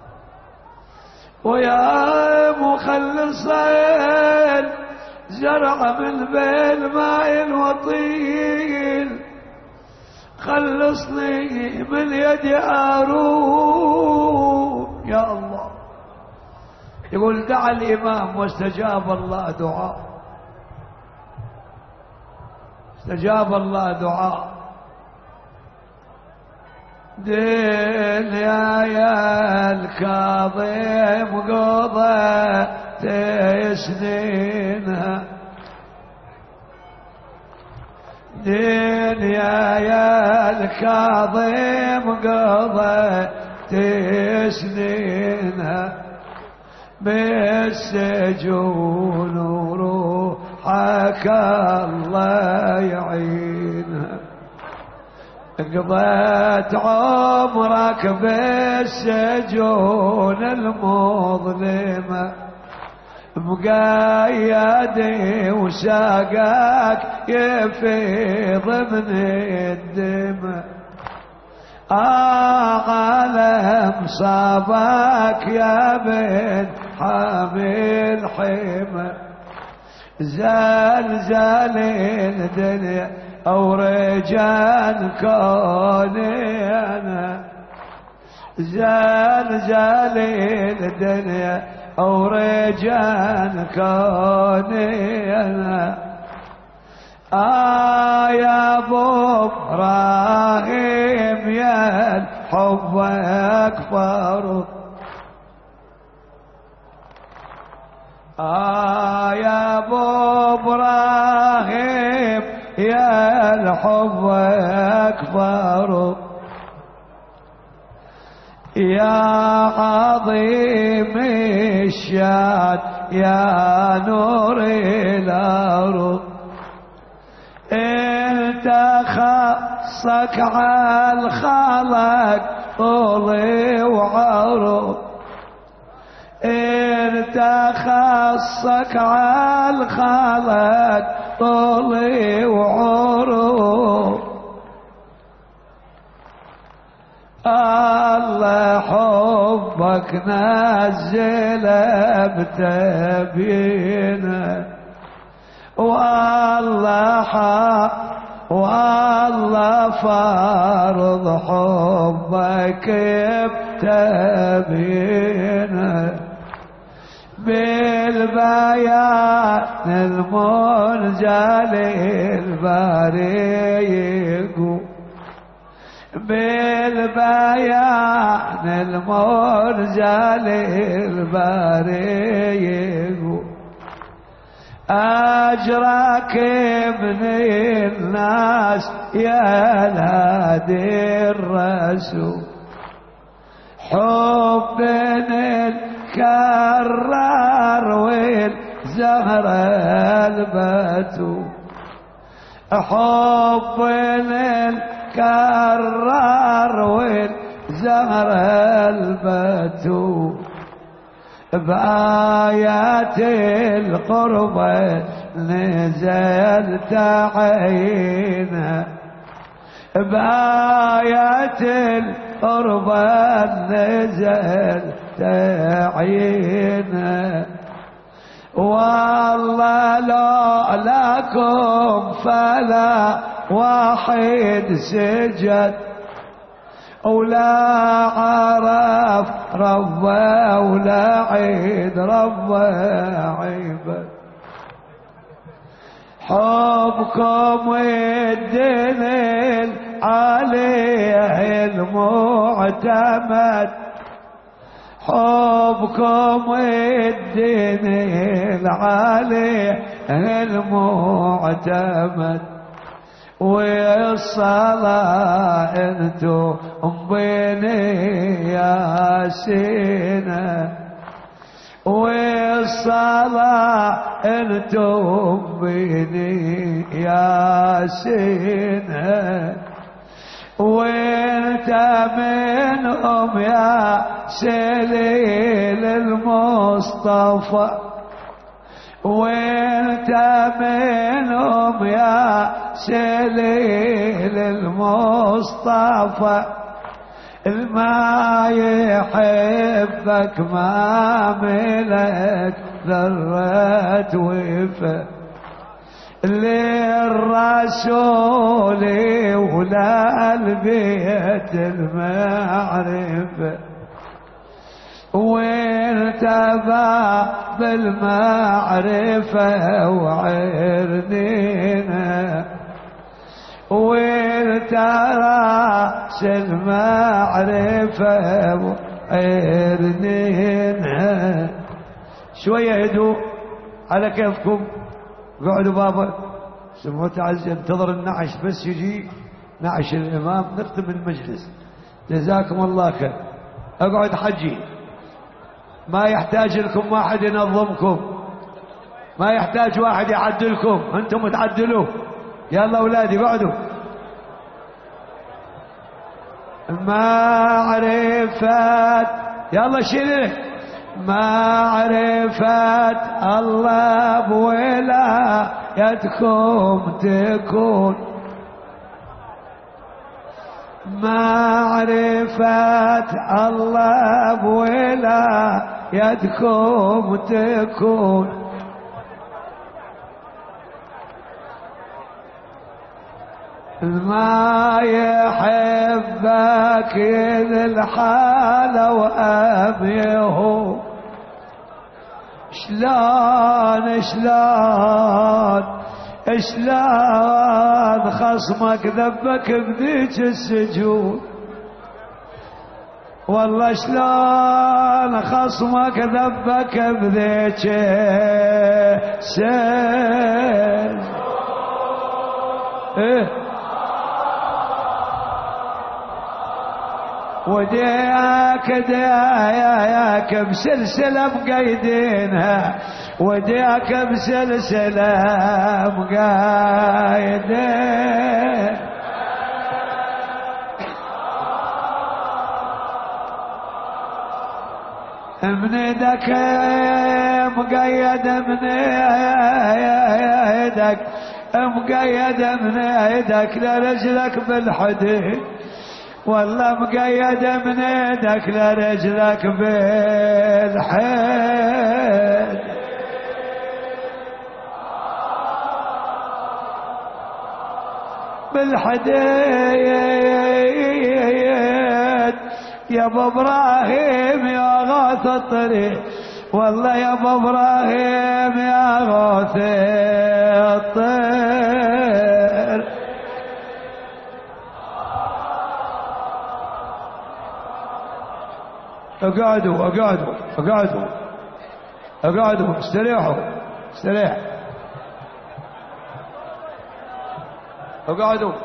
ويا مخلصين زرع من بين ماء وطين، خلصني من يد هارون يا الله. يقول دعا الإمام واستجاب الله دعاء، استجاب الله دعاء. دنيا يا الكاظم قضت سنينها، دنيا يا الكاظم قضت سنينها، بالسجون وروحك الله يعينها، قضيت عمرك بالسجون المظلمة، مقيدي وساقك يفيض من الدماء، عالم صابك يا بن حامل حمى، زلزال الدنيا أو رجال كوني أنا، زلزال الدنيا أو رجال كوني أنا. آه يا أبو إبراهيم يا الحب أكبر، آه يا أبو إبراهيم يا الحب أكبر، يا عظيم الشان يا نور الأرض، انت خصك على الخلق طولي وعرض، انت خصك على الخلق طولي وعروض، الله حبك نزل بتبينه، والله والله فرض حبك بتبينه، بالبيان المنزل البريق، بالبيان المنزل البريق، أجرك ابن الناس يا الهادي الرسول، حب الكرار والزهر البتول، حب الكرار والزهر البتول، بآيات القربة نزل تعينها، بآيات القربة نزل تعينا والله لو لكم فلا واحد سجد ولا عرف ربه ولا عيد ربه عيبه حبكم الدين عليه المعتمد حبكم الدين عليه المعتمد والصلاة انتم بيني يا سينا والصلاة انتم بيني يا سينا وانت منهم يا سليل المصطفى وانت منهم يا سليل المصطفى الما يحبك ما ملك ذرة وفا للرسول ولا البيت المعرفة وارتبى بالمعرفة وعرنينا وارتراس المعرفة وعرنينا شوية هدوء على كيفكم قعدوا بابا سمو تعز انتظر النعش بس يجي نعش الإمام نختم المجلس جزاكم الله خير اقعد حجي ما يحتاج لكم واحد ينظمكم ما يحتاج واحد يعدلكم انتم تعدلوا يلا اولادي اقعدوا معرفة يلا شيل معرفة الله بولايتكم تكون معرفة الله بولايتكم تكون ما يحبك ذي الحالة وأبيه شلون شلون شلون خصمك ذبك بذيك السجود والله شلون خصمك ذبك بذيك السجود ايه ودياك دياك بسلسلة مقيدينها ودياك بسلسلة مقيدين من يدك مقيد من يدك مقيد من يدك لرجلك بالحديد والله مقيد من يدك لرجلك بالحيل بالحديد يا ابو ابراهيم يا غاث الطريق والله يا ابو ابراهيم يا غاث الطير اقعدوا اقعدوا اقعدوا اقعدوا استريحوا استريح اقعدوا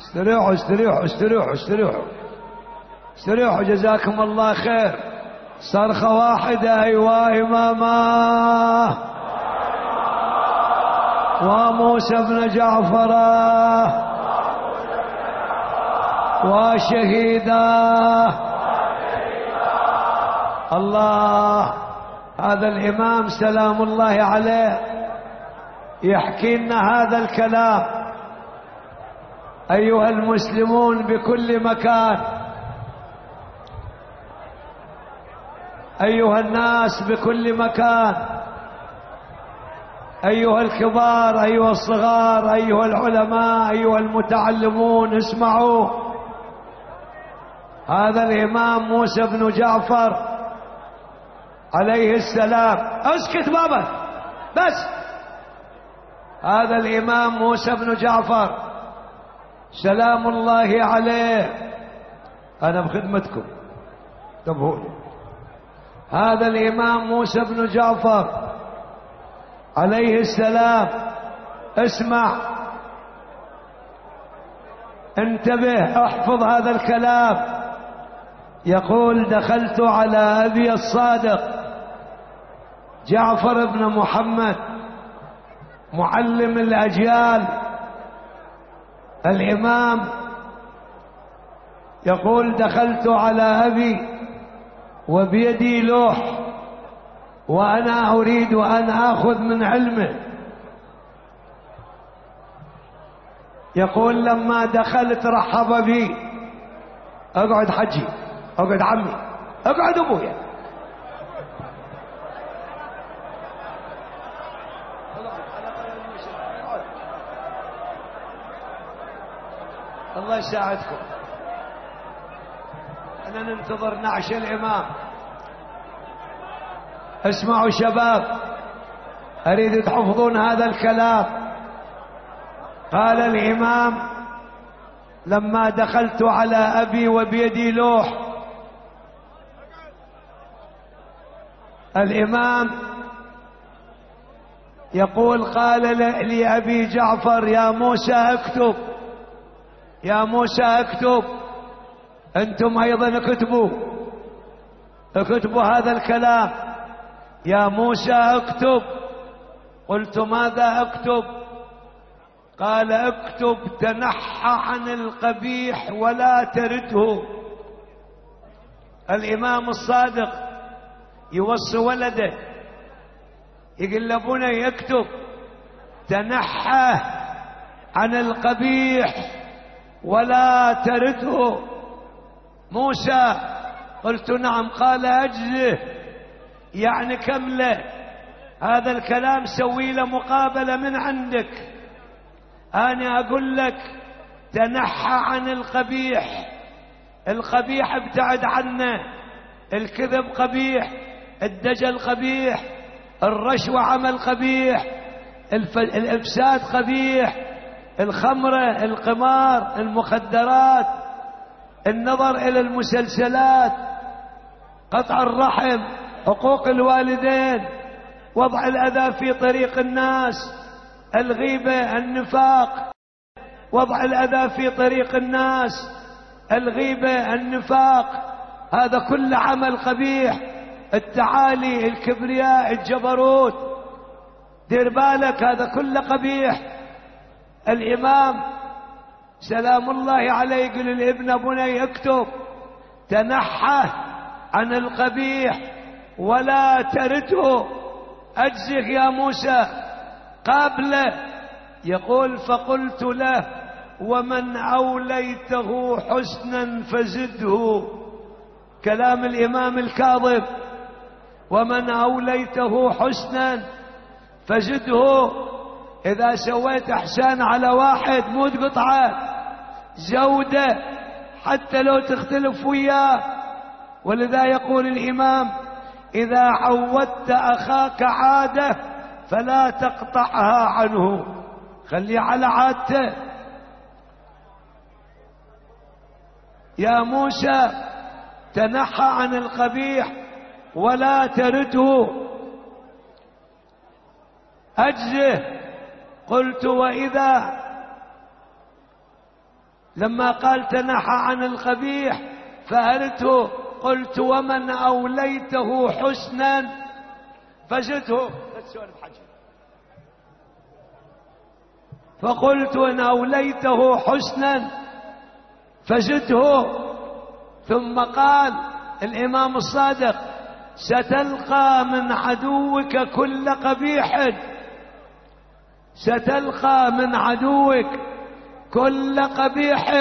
استريحوا استريحوا استريحوا استريحوا استريحوا جزاكم الله خير. صرخة واحدة. أيوة إماما وموسى بن جعفر وشهيدا. الله. هذا الإمام سلام الله عليه يحكي لنا هذا الكلام. أيها المسلمون بكل مكان، أيها الناس بكل مكان، أيها الكبار، أيها الصغار، أيها العلماء، أيها المتعلمون، اسمعوا. هذا الإمام موسى بن جعفر عليه السلام، اسكت بابا بس. هذا الإمام موسى بن جعفر سلام الله عليه، أنا بخدمتكم انتبهوا. هذا الإمام موسى بن جعفر عليه السلام، اسمع انتبه احفظ هذا الكلام. يقول: دخلت على أبي الصادق جعفر بن محمد معلم الأجيال الإمام. يقول: دخلت على أبي وبيدي لوح وأنا أريد أن آخذ من علمه. يقول: لما دخلت رحب بي. اقعد حجي، اقعد عمي، اقعد أبويا. الله يساعدكم، أنا ننتظر نعش الإمام. اسمعوا شباب، أريد تحفظون هذا الكلام. قال الإمام: لما دخلت على أبي وبيدي لوح. الإمام يقول: قال لي أبي جعفر: يا موسى اكتب، يا موسى اكتب. أنتم أيضا اكتبوا، اكتبوا هذا الكلام. يا موسى اكتب. قلت: ماذا اكتب؟ قال: اكتب: تنحى عن القبيح ولا ترده. الإمام الصادق يوصي ولده، يقول لابني اكتب: تنحى عن القبيح ولا ترده. موسى: قلت: نعم. قال: أجزه، يعني كمله. هذا الكلام سوي له مقابلة من عندك. أنا أقول لك تنحى عن القبيح، القبيح ابتعد عنه. الكذب قبيح، الدجل قبيح، الرشوة عمل قبيح، الف... الإفساد قبيح، الخمرة، القمار، المخدرات، النظر إلى المسلسلات، قطع الرحم، حقوق الوالدين، وضع الأذى في طريق الناس، الغيبة، النفاق، وضع الأذى في طريق الناس، الغيبة، النفاق، هذا كل عمل قبيح. التعالي، الكبرياء، الجبروت، دير بالك، هذا كله قبيح. الإمام سلام الله عليه يقول للابن: بني اكتب: تنحى عن القبيح ولا ترده. أجزه يا موسى. قابله. يقول: فقلت له: ومن أوليته حسنا فزده. كلام الإمام الكاظم: ومن أوليته حسنا فزده. إذا سويت إحسان على واحد مو تقطعه، زوده حتى لو تختلف وياه. ولذا يقول الإمام: إذا عودت أخاك عادة فلا تقطعها عنه، خليه على عادته. يا موسى تنحى عن القبيح ولا ترده. أجزه. قلت: وإذا لما قال تنحى عن القبيح فهلته قلت ومن أوليته حسنا فزده، فقلت إن أوليته حسنا فزده. ثم قال الإمام الصادق ستلقى من عدوك كل قبيح، ستلقى من عدوك كل قبيح.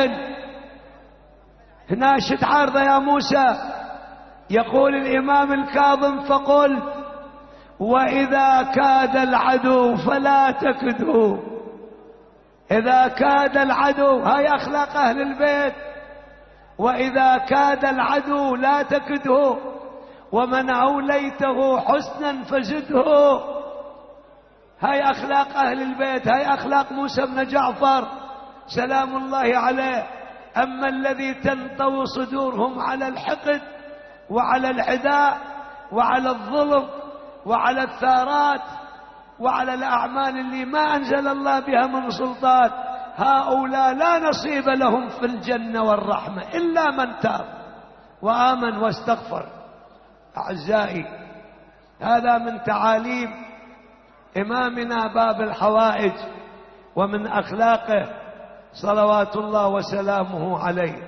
هنا شد عارضة يا موسى. يقول الإمام الكاظم فقلت وإذا كاد العدو فلا تكده. إذا كاد العدو، هاي أخلاق أهل البيت، وإذا كاد العدو لا تكده، ومن أوليته حسنا فزده. هاي أخلاق أهل البيت، هاي أخلاق موسى بن جعفر سلام الله عليه. أما الذي تنطوي صدورهم على الحقد وعلى العداء وعلى الظلم وعلى الثارات وعلى الأعمال اللي ما أنزل الله بها من سلطان، هؤلاء لا نصيب لهم في الجنة والرحمة إلا من تاب وآمن واستغفر. أعزائي، هذا من تعاليم إمامنا باب الحوائج ومن أخلاقه صلوات الله وسلامه عليه.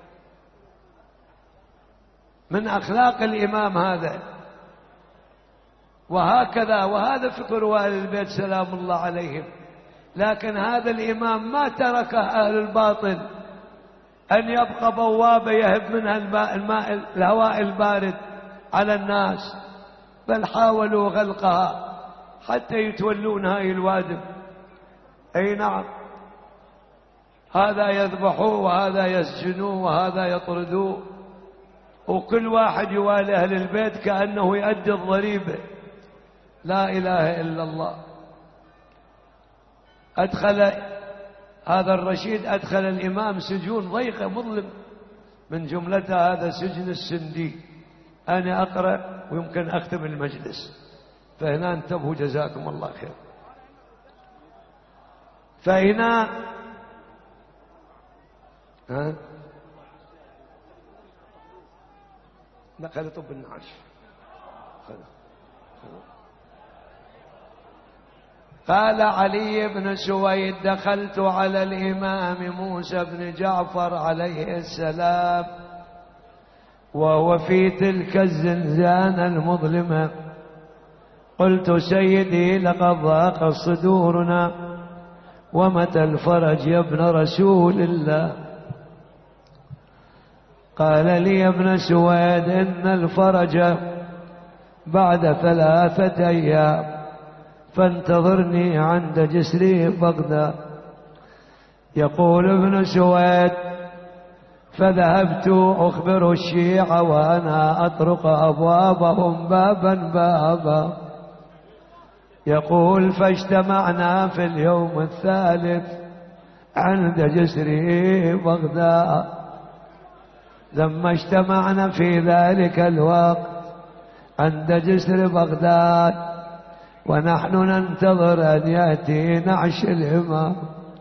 من أخلاق الإمام هذا. وهكذا، وهذا فكر أهل البيت سلام الله عليهم. لكن هذا الإمام ما تركه أهل الباطل أن يبقى بوابة يهب منها الماء, الماء الهواء البارد على الناس، بل حاولوا غلقها حتى يتولون هاي الوادم. أي نعم، هذا يذبحوه وهذا يسجنوه وهذا يطردوه، وكل واحد يوالي أهل البيت كأنه يؤدي الضريبة. لا إله إلا الله. أدخل هذا الرشيد أدخل الإمام سجون ضيقة مظلم، من جملتها هذا سجن السندي. أنا أقرأ ويمكن أختم المجلس، فهنا انتبهوا جزاكم الله خير. فهنا ها لا خلي طب النعاش خلي. قال علي بن سويد دخلت على الإمام موسى بن جعفر عليه السلام وهو في تلك الزنزانة المظلمة. قلت سيدي لقد ضاق صدورنا ومتى الفرج يا ابن رسول الله؟ قال لي يا ابن سويد إن الفرج بعد ثلاثة أيام فانتظرني عند جسري بغداد. يقول ابن سويد فذهبت أخبر الشيعة وأنا أطرق أبوابهم بابا بابا. يقول فاجتمعنا في اليوم الثالث عند جسري بغداد. لما اجتمعنا في ذلك الوقت عند جسر بغداد ونحن ننتظر أن يأتي نعش الإمام.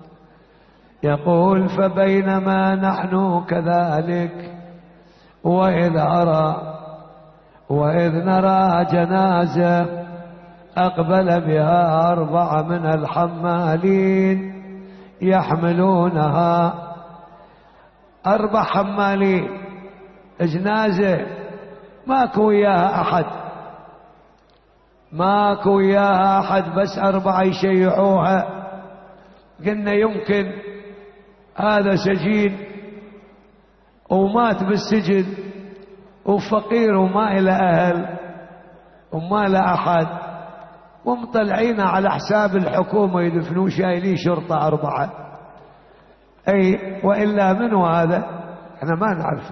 يقول فبينما نحن كذلك وإذ أرى وإذ نرى جنازة أقبل بها أربعة من الحمالين يحملونها. أربع حمالين، جنازة ماكو وياها أحد، ماكو وياها أحد، بس أربعة يشيعوها. قلنا يمكن هذا سجين ومات بالسجن وفقير وما إلى أهل وما إلى أحد، ومطلعين على حساب الحكومة يدفنوا شايلين شرطة أربعة. أي وإلا منو هذا؟ احنا ما نعرفه.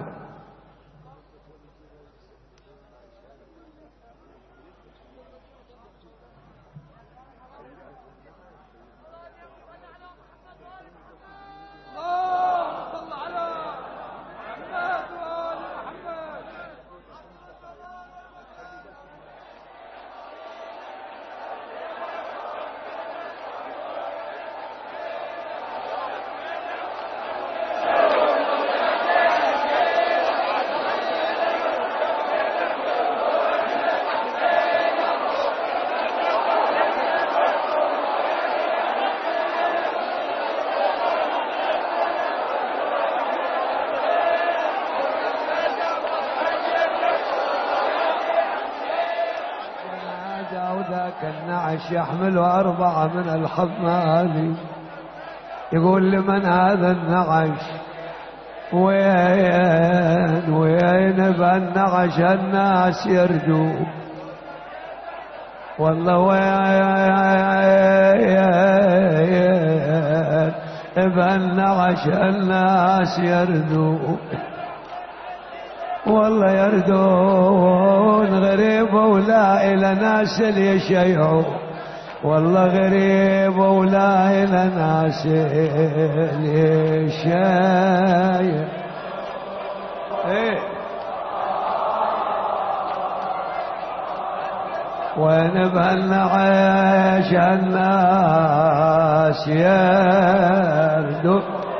ذاك النعش يحمل أربعة من الحمال. يقول لمن هذا النعش؟ وين وين بالنعش الناس يرجو، والله وين بالنعش الناس يردو، والله يردون غريب ولا إلى ناس اللي يشيعوا، والله غريب ولا إلى ناس اللي يشيعوا. ايه وين بهالنعش الناس يردوا،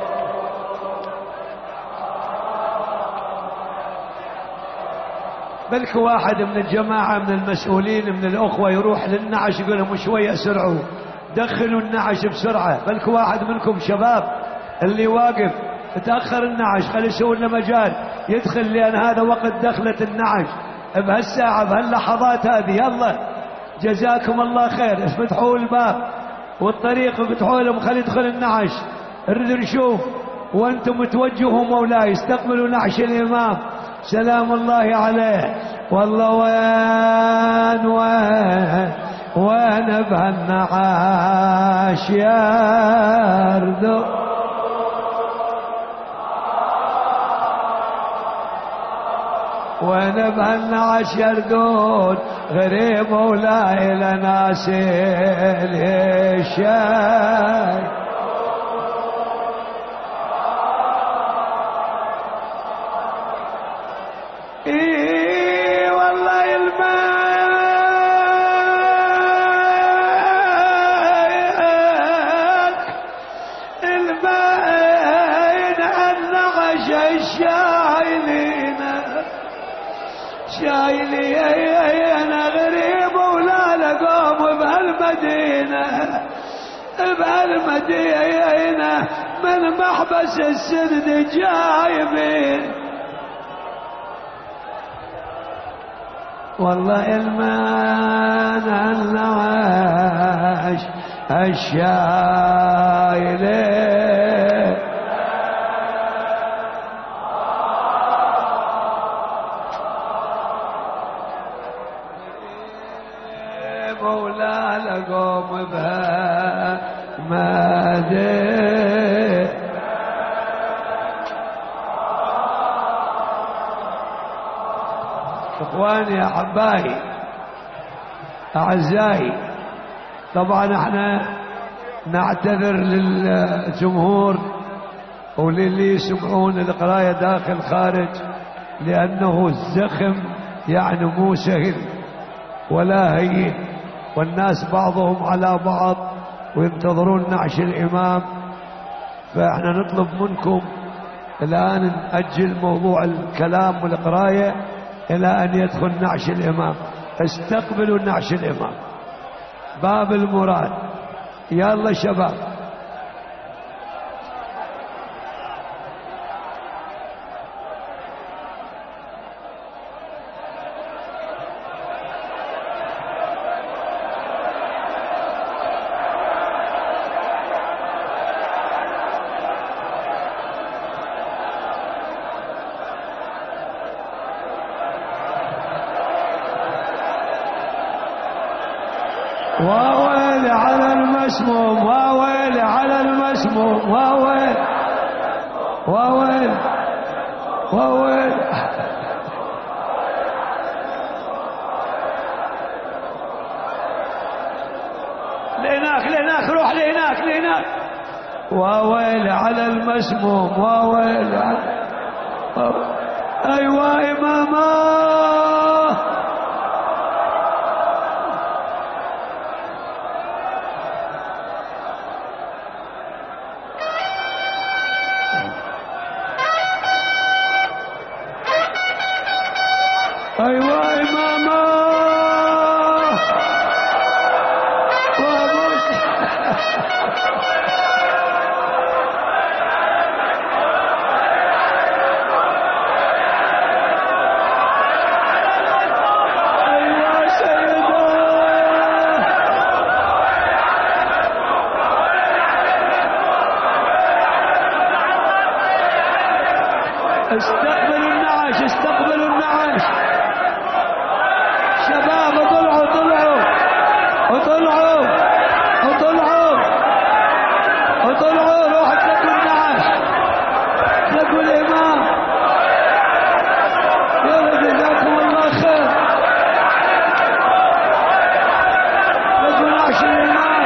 بلك واحد من الجماعة من المسؤولين من الأخوة يروح للنعش يقول لهم شوية اسرعوا دخلوا النعش بسرعة، بلك واحد منكم شباب اللي واقف تأخر النعش خلي يسوي لنا مجال يدخل، لأن هذا وقت دخلة النعش بهالساعة بهاللحظات هذه. يلا جزاكم الله خير، افتحوا الباب والطريق افتحوا لهم خلي يدخل النعش. نريد نشوف وانتم توجهوا مولاي استقبلوا نعش الإمام سلام الله عليه. والله وين وين وين بهالنعاش يردو، وين بهالنعاش يردون غريب ولا إلى ناس الشاي. إيه والله الماء الماء النعش الشايلين شايلين غريب ولا لقوم بهالمدينة بهالمدينة من محبس السند جايبين. والله المان النعاش الشايلين مولا لقوم بها مادي. اخواني احبائي اعزائي، طبعا احنا نعتذر للجمهور وللي يسمعون القرايه داخل خارج، لانه الزخم يعني مو سهل ولا هين، والناس بعضهم على بعض وينتظرون نعش الامام، فاحنا نطلب منكم الان نأجل موضوع الكلام والقرايه إلى أن يدخل نعش الإمام. استقبلوا نعش الإمام باب المراد. يلا شباب واويل على المسموم واويل على المسموم واويل واويل واويل لهناك لهناك روح لهناك لهناك. واويل على المسموم واويل على ايوه اماما. ايوه اماما وابوس استقبلوا النعش استقبلوا النعش. شباب طلعوا طلعوا وطلعوا وطلعوا وطلعوا. روح تلقوا النعش تلقوا الإمام. يلا جزاكم الله خير. تلقوا نعش الإمام.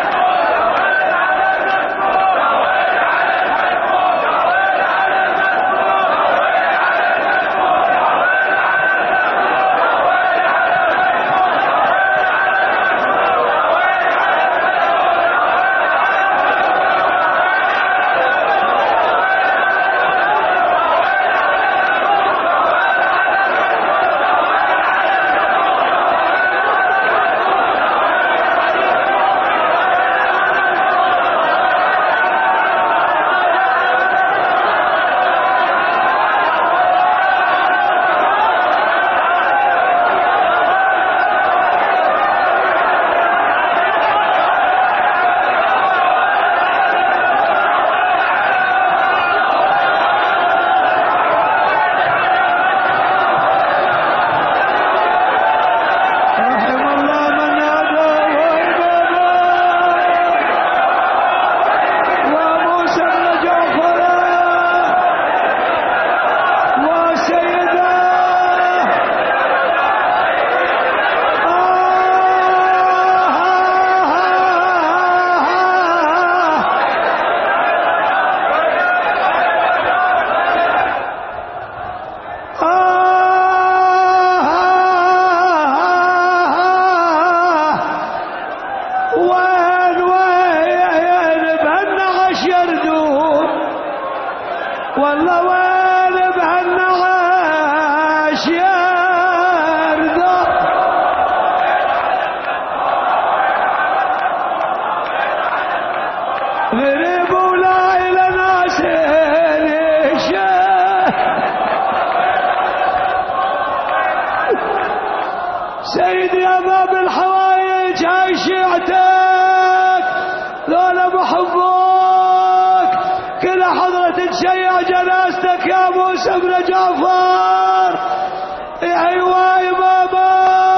والله وين بهالنعاش يرضى. غريب ولا إلى ناس سيدي يا باب الحوايج هاي شيعتك ذولا بحبوك كل حضرة تشيع جنازتك يا موسى بن جعفر. ايوه يا بابا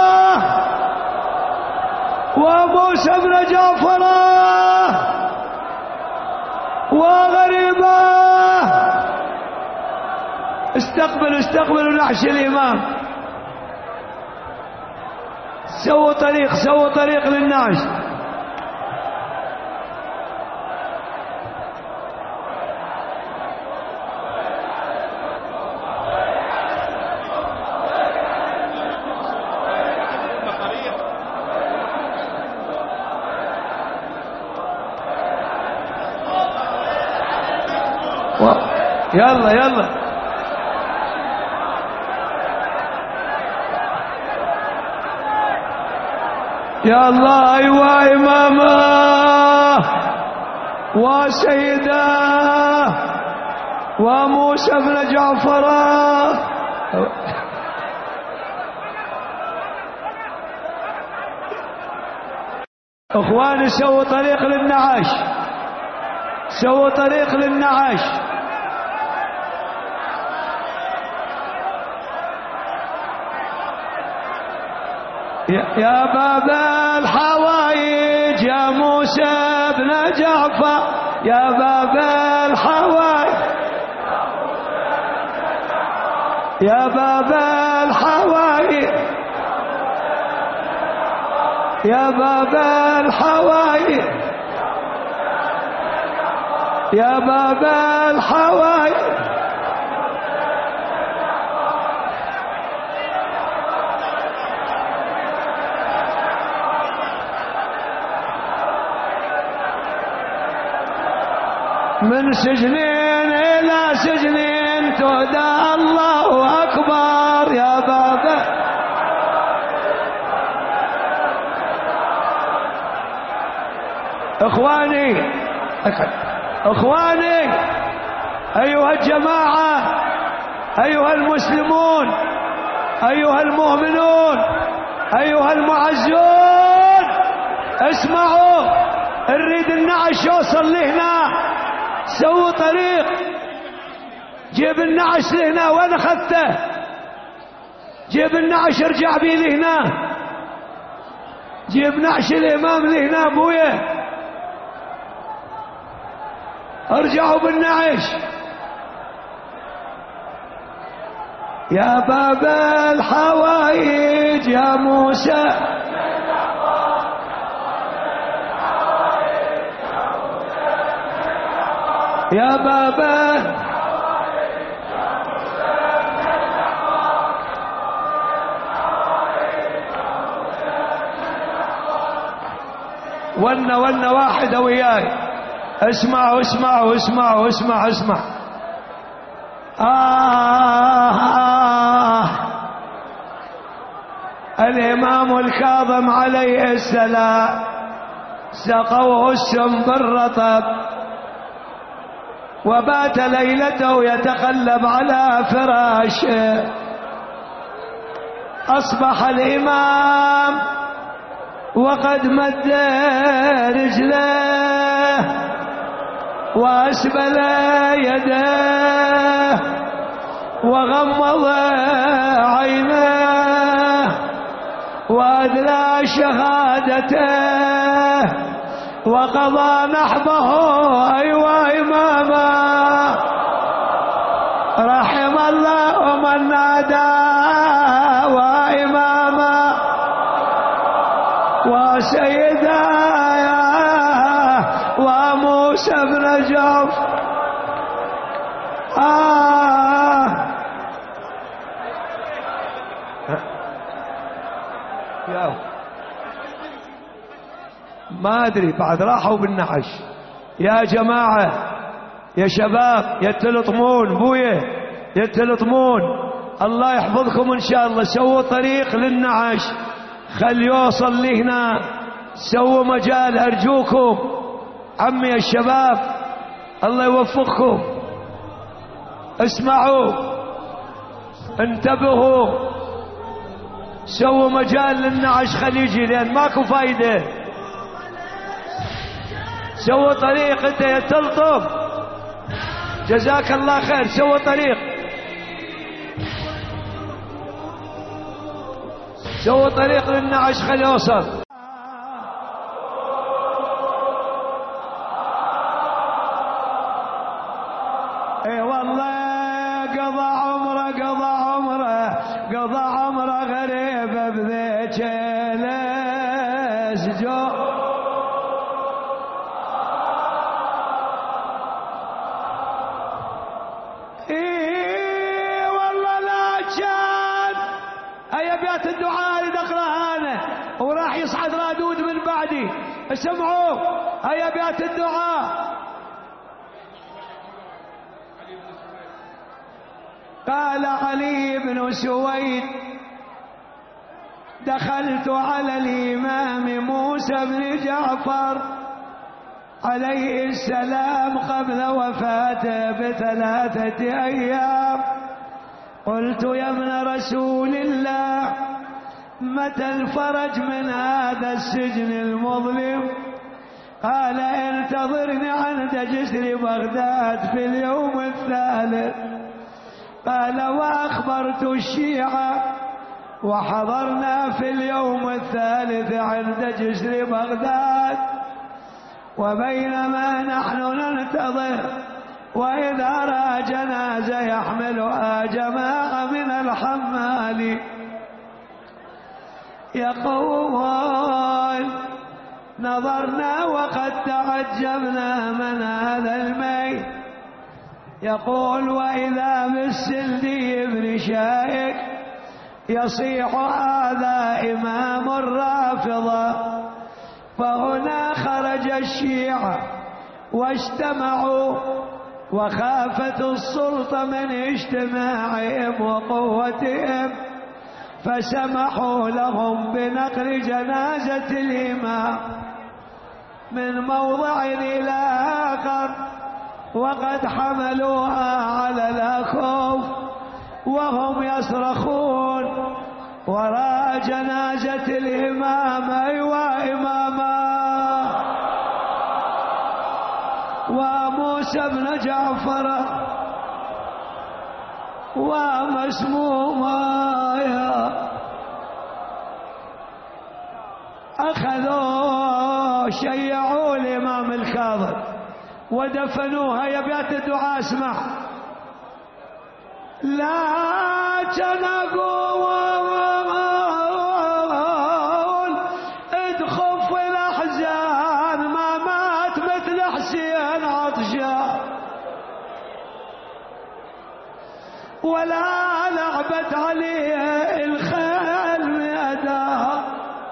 وموسى بن جعفر وغريبة. استقبلوا استقبلوا نعش الإمام. سووا طريق سووا طريق للنعش. يلا يلا يا الله. ايوه امامه وسيده وموسى بن جعفر. اخواني سووا طريق للنعش سووا طريق للنعش. يا باب الحوايج يا موسى بن جعفر. يا باب الحوايج يا باب الحوايج يا باب الحوايج يا باب الحوايج. من سجنين إلى سجنين تهدى الله أكبر. يا بابا إخواني إخواني أيها الجماعة أيها المسلمون أيها المؤمنون أيها المعزون اسمعوا. نريد النعش يوصل لهنا. سووا طريق جيب النعش لهنا. وين اخذته؟ جيب النعش ارجع بيه لهنا. جيب نعش الامام لهنا ابويا. ارجعوا بالنعش. يا باب الحوايج يا موسى يا باب ون ون واحدة وياي. اسمعوا اسمعوا اسمعوا اسمع اسمع. آه آه الإمام الكاظم عليه السلام سقوه السم بالرطب وبات ليلته يتقلب على فراشه. أصبح الإمام وقد مد رجله وأسبل يده وغمض عينه وأدلى شهادته وقضى نحبه. أيوة إماما رحم الله من نادى وإماما وسيدا وموسى بن جعفر. آه يا ما أدري بعد راحوا بالنعش. يا جماعة يا شباب يا تلطمون بويه يا تلطمون الله يحفظكم إن شاء الله. سووا طريق للنعش خل يوصل لهنا. سووا مجال أرجوكم عمي الشباب الله يوفقكم. اسمعوا انتبهوا سووا مجال للنعش خل يجي لأن ماكو فايدة. سووا طريق انت يا تلطم جزاك الله خير. سووا طريق سووا طريق للنعش خل يوصل. اي والله قضى عمره قضى عمره قضى عمره غريب بذيك الاسجو. اي والله لا كان اي ابيات الدعاء اللي نقراها انا وراح يصعد رادود من بعدي. اسمعوا اي ابيات الدعاء. قال علي بن سويد دخلت على الإمام موسى بن جعفر عليه السلام قبل وفاته بثلاثة أيام. قلت يا ابن رسول الله متى الفرج من هذا السجن المظلم؟ قال انتظرني عند جسر بغداد في اليوم الثالث. قال وأخبرت الشيعة وحضرنا في اليوم الثالث عند جسر بغداد. وبينما نحن ننتظر وإذا رأى جنازة يحملها جماعة من الحمال يقول نظرنا وقد تعجبنا من هذا الميت. يقول وإذا بالسلدي بن شائك يصيح هذا إمام الرافضة. فهنا خرج الشيعة واجتمعوا وخافت السلطة من اجتماعهم وقوتهم فسمحوا لهم بنقل جنازة الإمام من موضع إلى آخر وقد حملوها على الأكف وهم يصرخون وراء جنازة الإمام. أيوة إماما وموسى بن جعفر ومسمومة يا أخذوا شيعوا الإمام الكاظم ودفنوها. يا بيات الدعاء اسمع. لكن أقول ادخف الأحزان ما مات مثل حسين عطشان ولا لعبت عليه الخيل ميداها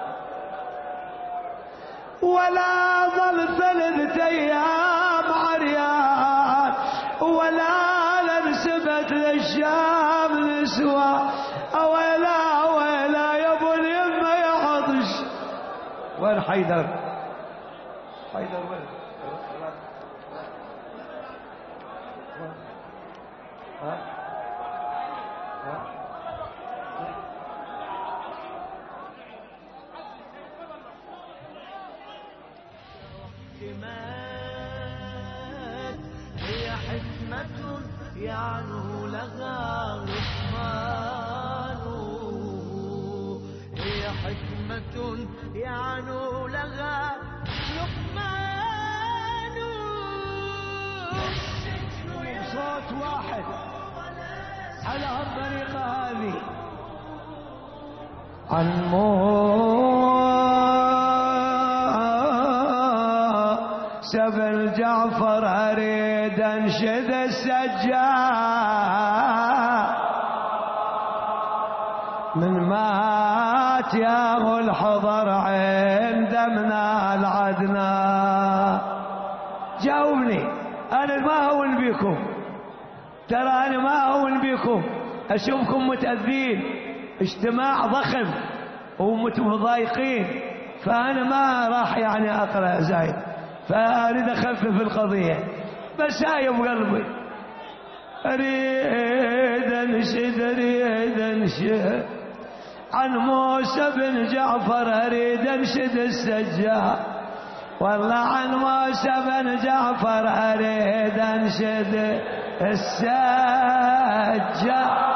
ولا ظل ثلاث ايام عريان ولا لنسبت للشام نسوى. ويلا ويلا يا ابو اليمه يا عطش. وين حيدر؟ حيدر وين؟ ها؟ ها؟ هي حكمة يعنو لها لقمان. هي حكمة يعنو لها لقمان. صوت واحد على هالطريقة هذه. عن موسى بن جعفر أريد أنشد السجاد من مات يا الحضر عند منال عدنا. جاوبني، أنا ما أهون بكم، ترى أنا ما أهون بكم، أشوفكم متأذين، اجتماع ضخم ومتضايقين، فأنا ما راح يعني أقرأ زايد، فأريد أخفف القضية بس هاي بقلبي. أريد أنشد أريد أنشد عن موسى بن جعفر أريد أنشد السجاد. والله عن موسى بن جعفر أريد أنشد السجاد.